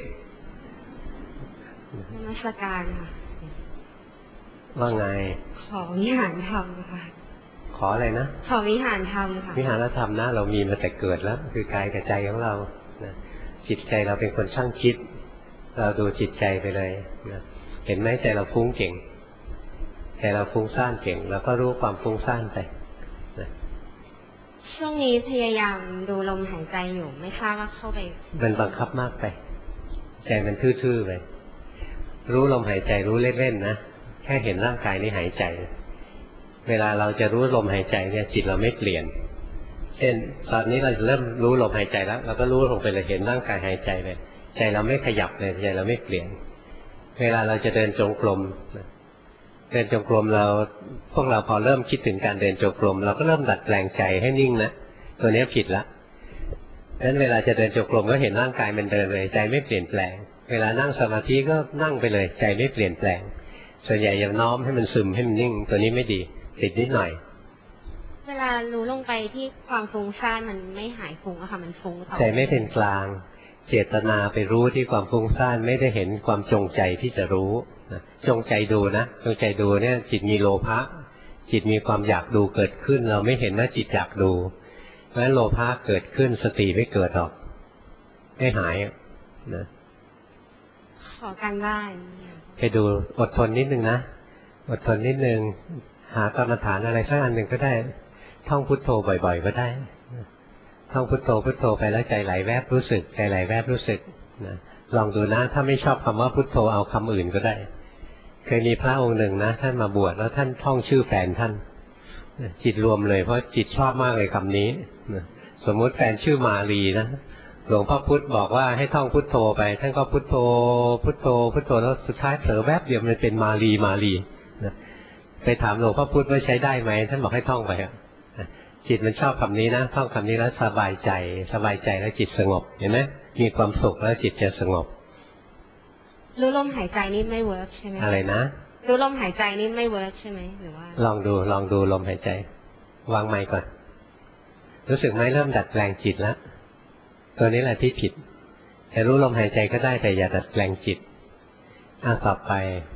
นมัสการค่ะว่าไงขอวิหารธรรมค่ะขออะไรนะขอวิหารธรรมค่ะวิหารธรรมนะเรามีมาแต่เกิดแล้วคือกายกับใจของเรานะจิตใจเราเป็นคนช่างคิดเราดูจิตใจไปเลยนะเห็นไหมใจเราฟุ้งเก่งใจเราฟุ้งซ่านเก่งแล้วก็รู้ความฟุ้งซ่านไปนะช่วงนี้พยายามดูลมหายใจอยู่ไม่ทราบว่าเข้าไปมันบังคับมากไปใจมันทื่อๆไปรู้ลมหายใจรู้เล่นๆนะแค่เห็นร่างกายนี้หายใจเวลาเราจะรู้ลมหายใจเนี่ยจิตเราไม่เปลี่ยนเช่นตอนนี้เราเริ่มรู้ลมหายใจแล้วเราก็รู้ลงไปเลยเห็นร่างกายหายใจเลยใจเราไม่ขยับเลยใจเราไม่เปลี่ยนเวลาเราจะเดินจงกรมเดินจงกรมพวกเราพอเริ่มคิดถึงการเดินจงกรมเราก็เริ่มดัดแปลงใจให้นิ่งนะตัวนี้ผิดละงั้นเวลาจะเดินจงกรมก็เห็นร่างกายมันเดินเลยใจไม่เปลี่ยนแปลงเวลานั่งสมาธิก็นั่งไปเลยใจไม่เปลี่ยนแปลงส่วนใหญ่ยังน้อมให้มันซึมให้มันนิ่งตัวนี้ไม่ดีติดนิดหน่อยเวลารู้ลงไปที่ความฟุ้งซ่านมันไม่หายฟุ้งอะค่ะมันฟุ้งใจไม่เป็นกลางเจตนาไปรู้ที่ความฟุ้งซ่านไม่ได้เห็นความจงใจที่จะรู้จงใจดูนะจงใจดูเนี่ยจิตมีโลภะจิตมีความอยากดูเกิดขึ้นเราไม่เห็นว่าจิตอยากดูเพราะฉะนั้นโลภะเกิดขึ้นสติไม่เกิดหรอกไม่หายนะขอการบ้านไปดูอดทนนิดนึงนะอดทนนิดนึงหากรรมฐานอะไรสักอันหนึ่งก็ได้ท่องพุทโธบ่อยๆก็ได้ท่องพุทโธพุทโธไปแล้วใจไหลแวบรู้สึกใจไหลแวบรู้สึกนะลองดูนะถ้าไม่ชอบคำว่าพุทโธเอาคำอื่นก็ได้เคยมีพระองค์หนึ่งนะท่านมาบวชแล้วท่านท่องชื่อแฟนท่านจิตรวมเลยเพราะจิตชอบมากเลยคำนี้สมมุติแฟนชื่อมาลีนะหลวงพ่อพุธบอกว่าให้ท่องพุทโธไปท่านก็พุทโธพุทโธพุทโธแล้วสุดท้ายเผลอแวบเดียวมันเป็นมาลีนะไปถามหลวงพ่อพุธว่าใช้ได้ไหมท่านบอกให้ท่องไปจิตมันชอบคำนี้นะท่องคำนี้แล้วสบายใจแล้วจิตสงบเห็นไหมมีความสุขแล้วจิตจะสงบรู้ลมหายใจนี่ไม่เวิร์กใช่ไหมอะไรนะรู้ลมหายใจนี่ไม่เวิร์กใช่ไหมหรือว่าลองดูลมหายใจวางไมค์ก่อนรู้สึกไหมเริ่มดัดแปลงจิตแล้วตัวนี้แหละที่ผิดแต่รู้ลมหายใจก็ได้แต่อย่าดัดแปลงจิตต่อไป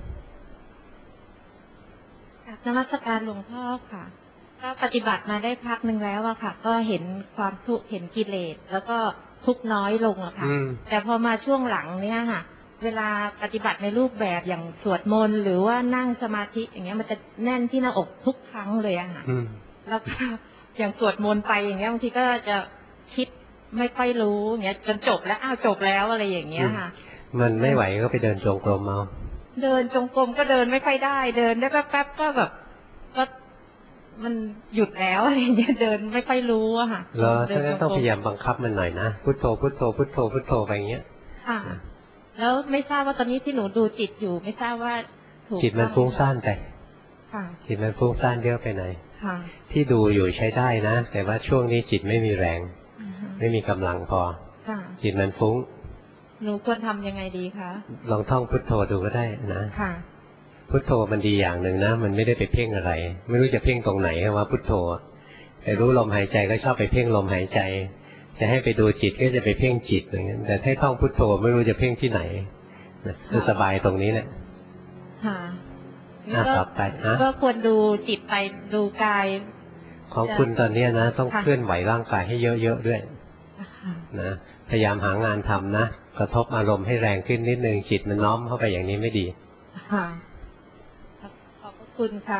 นมัสการหลวงพ่อค่ะก็ปฏิบัติมาได้พักหนึ่งแล้วอะค่ะก็เห็นความทุกข์เห็นกิเลสแล้วก็ทุกข์น้อยลงอะค่ะแต่พอมาช่วงหลังเนี้ยค่ะเวลาปฏิบัติในรูปแบบอย่างสวดมนต์หรือว่านั่งสมาธิอย่างเงี้ยมันจะแน่นที่หน้าอกทุกครั้งเลยอะค่ะแล้วก็อย่างสวดมนต์ไปอย่างเงี้ยบางทีก็จะคิดไม่ค่อยรู้อย่างเงี้ยจนจบแล้วจบแล้วอะไรอย่างเงี้ยค่ะมันไม่ไหวก็ไปเดินจงกรมเอาเดินจงกรมก็เดินไม่ค่อยได้เดินได้แป๊บๆก็แบบก็มันหยุดแล้วอะไรเงี้ยเดินไม่ค่อยรู้อะค่ะแล้วฉะนั้นต้องพยายามบังคับมันหน่อยนะพุทโธพุทโธพุทโธพุทโธไปอย่างเงี้ยค่ะแล้วไม่ทราบว่าตอนนี้ที่หนูดูจิตอยู่ไม่ทราบว่าถูกจิตมันฟุ้งซ่านไปจิตมันฟุ้งซ่านเยอะไปไหนที่ดูอยู่ใช้ได้นะแต่ว่าช่วงนี้จิตไม่มีแรงไม่มีกำลังพอจิตมันฟุ้งหนูควรทำยังไงดีคะลองท่องพุทโธดูก็ได้นะพุทโธมันดีอย่างหนึ่งนะมันไม่ได้ไปเพ่งอะไรไม่รู้จะเพ่งตรงไหนว่าพุทโธแต่รู้ลมหายใจก็ชอบไปเพ่งลมหายใจจะให้ไปดูจิตก็จะไปเพ่งจิตอย่างนั้นแต่ให้ท่องพุทโธไม่รู้จะเพ่งที่ไหนจะสบายตรงนี้แหละต่อไปก็ควรดูจิตไปดูกายของคุณตอนนี้นะต้องเคลื่อนไหวร่างกายให้เยอะๆด้วยนะพยายามหางานทำนะกระทบอารมณ์ให้แรงขึ้นนิดนึงจิตมันน้อมเข้าไปอย่างนี้ไม่ดีขอบคุณค่ะ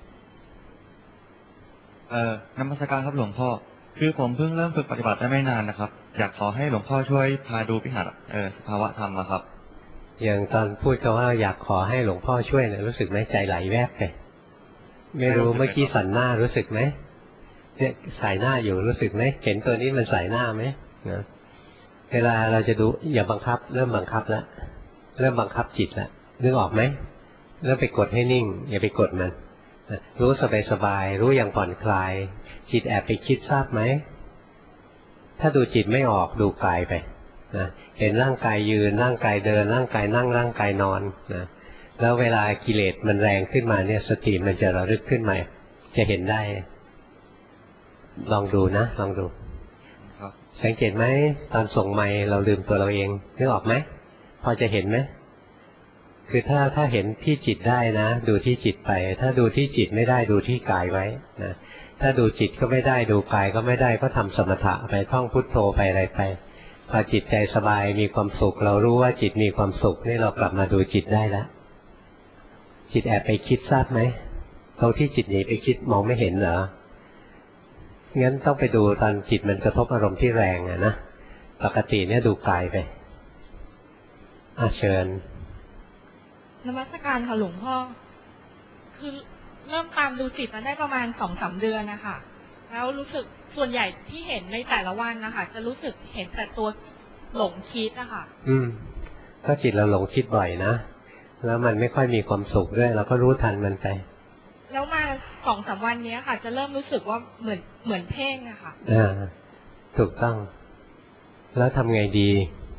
นมัสการครับหลวงพ่อคือผมเพิ่งเริ่มฝึกปฏิบัติได้ไม่นานนะครับอยากขอให้หลวงพ่อช่วยพาดูพิหารสภาวะธรรมนะครับอย่างตอนพูดก็ว่าอยากขอให้หลวงพ่อช่วยเนี่ยรู้สึกไหมใจไหลแวบไปไม่รู้เมื่อกี้สั่นหน้ารู้สึกไหมเนี่ยสายหน้าอยู่รู้สึกไหมเห็นตัวนี้มันสายหน้าไหมนะเวลาเราจะดูอย่าบังคับเริ่มบังคับแล้วเริ่มบังคับจิตแล้วนึกออกไหมเริ่มไปกดให้นิ่งอย่าไปกดมันรู้สบายๆรู้อย่างผ่อนคลายจิตแอบไปคิดทราบไหมถ้าดูจิตไม่ออกดูกายไปนะเห็นร่างกายยืนร่างกายเดินร่างกายนั่งร่างกายนอนนะแล้วเวลากิเลสมันแรงขึ้นมาเนี่ยสติมันจะระลึกขึ้นมาจะเห็นได้ลองดูนะลองดูสังเกตไหมตอนส่งไมค์เราลืมตัวเราเองนึกออกไหมพอจะเห็นไหมคือถ้าเห็นที่จิตได้นะดูที่จิตไปถ้าดูที่จิตไม่ได้ดูที่กายไว้นะถ้าดูจิตก็ไม่ได้ดูกายก็ไม่ได้ก็ทำสมถะไปท่องพุทโธไปอะไรไปพอจิตใจสบายมีความสุขเรารู้ว่าจิตมีความสุขนี่เรากลับมาดูจิตได้แล้วจิตแอบไปคิดทราบไหมตรงที่จิตหนีไปคิดมองไม่เห็นเหรองั้นต้องไปดูตอนจิตมันกระทบอารมณ์ที่แรงนะปกติเนี่ยดูกายไปเชิญนมัสการค่ะหลวงพ่อคือเริ่มตามดูจิตมาได้ประมาณ2-3 เดือนนะคะแล้วรู้สึกส่วนใหญ่ที่เห็นในแต่ละวันนะคะจะรู้สึกเห็นแต่ตัวหลงคิดนะคะก็จิตเราหลงคิดบ่อยนะแล้วมันไม่ค่อยมีความสุขด้วยเราก็รู้ทันมันไปแล้วมา2-3 วันนี้ค่ะจะเริ่มรู้สึกว่าเหมือนเพ่งอะค่ะถูกต้องแล้วทำไงดี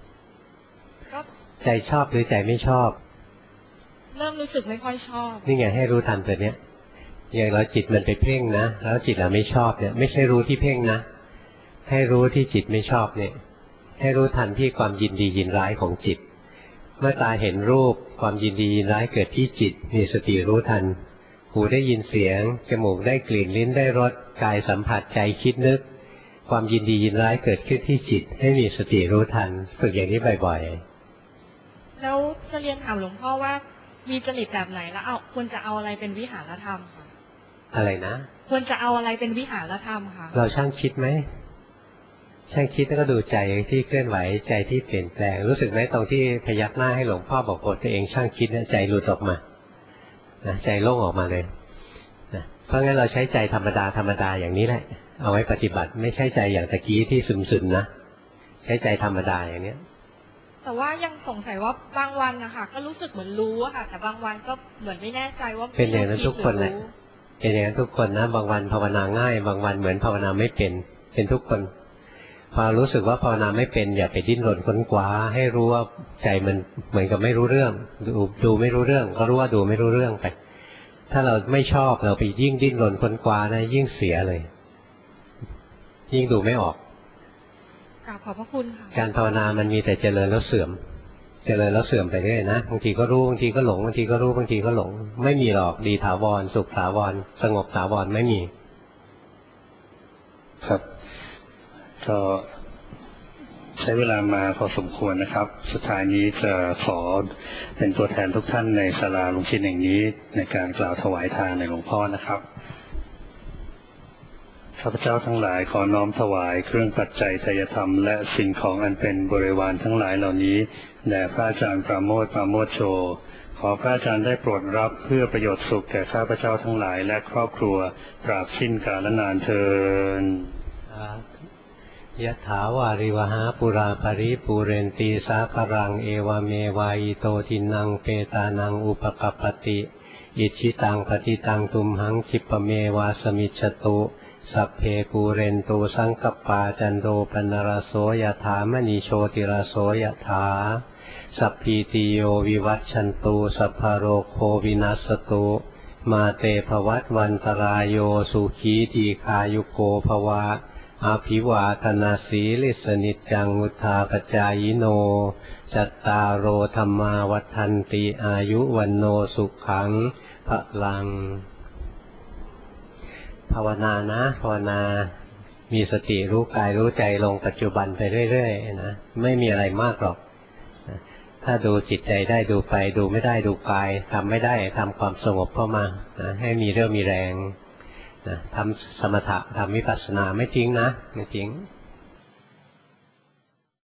ใจชอบหรือใจไม่ชอบเริ่มรู้สึกไม่ค่อยชอบนี่ไงให้รู้ทันตัวเนี้ยอย่างเราจิตมันไปเพ่งนะแล้วจิตเราไม่ชอบเนี่ยไม่ใช่รู้ที่เพ่งนะให้รู้ที่จิตไม่ชอบเนี่ยให้รู้ทันที่ความยินดียินร้ายของจิตเมื่อตาเห็นรูปความยินดียินร้ายเกิดที่จิตมีสติรู้ทันหูได้ยินเสียงจมูกได้กลิ่นลิ้นได้รสกายสัมผัสใจคิดนึกความยินดียินร้ายเกิดขึ้นที่จิตให้มีสติรู้ทันฝึกอย่างนี้บ่อยๆแล้วจะเรียนถามหลวงพ่อว่ามีจริตแบบไหนแล้วควรจะเอาอะไรเป็นวิหารธรรมคะอะไรนะควรจะเอาอะไรเป็นวิหารธรรมคะเราช่างคิดไหมช่างคิดแล้วก็ดูใจที่เคลื่อนไหวใจที่เปลี่ยนแปลงรู้สึกไหมตรงที่พยักหน้าให้หลวงพ่อบอกตัวเองช่างคิดเนี่ยใจหลุดออกมาใจโล่งออกมาเลยเพราะงั้นเราใช้ใจธรรมดาธรรมดาอย่างนี้แหละเอาไว้ปฏิบัติไม่ใช่ใจอย่างตะกี้ที่ซึมๆนะใช้ใจธรรมดาอย่างนี้แต่ว่ายังสงสัยว่าบางวันนะคะก็รู้สึกเหมือนรู้อะค่ะแต่บางวันก็เหมือนไม่แน่ใจว่าเป็นอย่างนั้นทุกคนแหละเป็นอย่างนั้นทุกคนนะบางวันภาวนาง่ายบางวันเหมือนภาวนาไม่เป็นทุกคนพอรู้สึกว่าภาวนาไม่เป็นอย่าไปดิ้นรนค้นคว้าให้รู้ว่าใจมันเหมือนกับไม่รู้เรื่องดูไม่รู้เรื่องก็รู้ว่าดูไม่รู้เรื่องไปถ้าเราไม่ชอบเราไปยิ่งดิ้นรนค้นคว้านะยิ่งเสียเลยยิ่งดูไม่ออกขอบพระคุณค่ะการภาวนามันมีแต่เจริญแล้วเสื่อมเจริญแล้วเสื่อมไปเรื่อยนะบางทีก็รู้บางทีก็หลงบางทีก็รู้บางทีก็หลงไม่มีหรอกดีถาวรสุขถาวรสงบถาวรไม่มีครับก็ใช้เวลามาพอสมควรนะครับสุดท้ายนี้จะขอเป็นตัวแทนทุกท่านในศาลาลุงชินแห่งนี้ในการกล่าวถวายทานในหลวงพ่อนะครับข้าพเจ้าทั้งหลายขอน้อมถวายเครื่องปัจจัยไตรธรรมและสิ่งของอันเป็นบริวารทั้งหลายเหล่านี้แด่พระอาจารย์ปราโมทย์โชขอพระอาจารย์ได้โปรดรับเพื่อประโยชน์สุขแก่ข้าพเจ้าทั้งหลายและครอบครัวตราบสิ้นกาลนานเทอญยะถาวาริวหาปุราปริปูเรนตีสาคารังเอวเมวายโตทินังเปตานังอุปกัปปติอิชิตังปฏิตังตุมหังคิปเมวาสมิจฉตุสัพเพปูเรนตูสังคปาจันโดปนรโสยถามณีโชติรโสยถาสัพพีติโยวิวัชชันตุสัพพโรโควินัสตุมาเตภวัตวันตรายโยสุขีทีคายุโกภวะอาภิวาทนาสีลิสนิจจังอุทาปจายโนจัตตารโอธรรมาวัฏันติอายุวันโนสุขังพลังภาวนานะภาวนามีสติรู้กายรู้ใจลงปัจจุบันไปเรื่อยๆนะไม่มีอะไรมากหรอกถ้าดูจิตใจได้ดูไปดูไม่ได้ดูกายทำไม่ได้ทำความสงบเข้ามานะให้มีเรี่ยวมีแรงนะทำสมถะทำวิปัสสนาไม่ทิ้งนะไม่ทิ้ง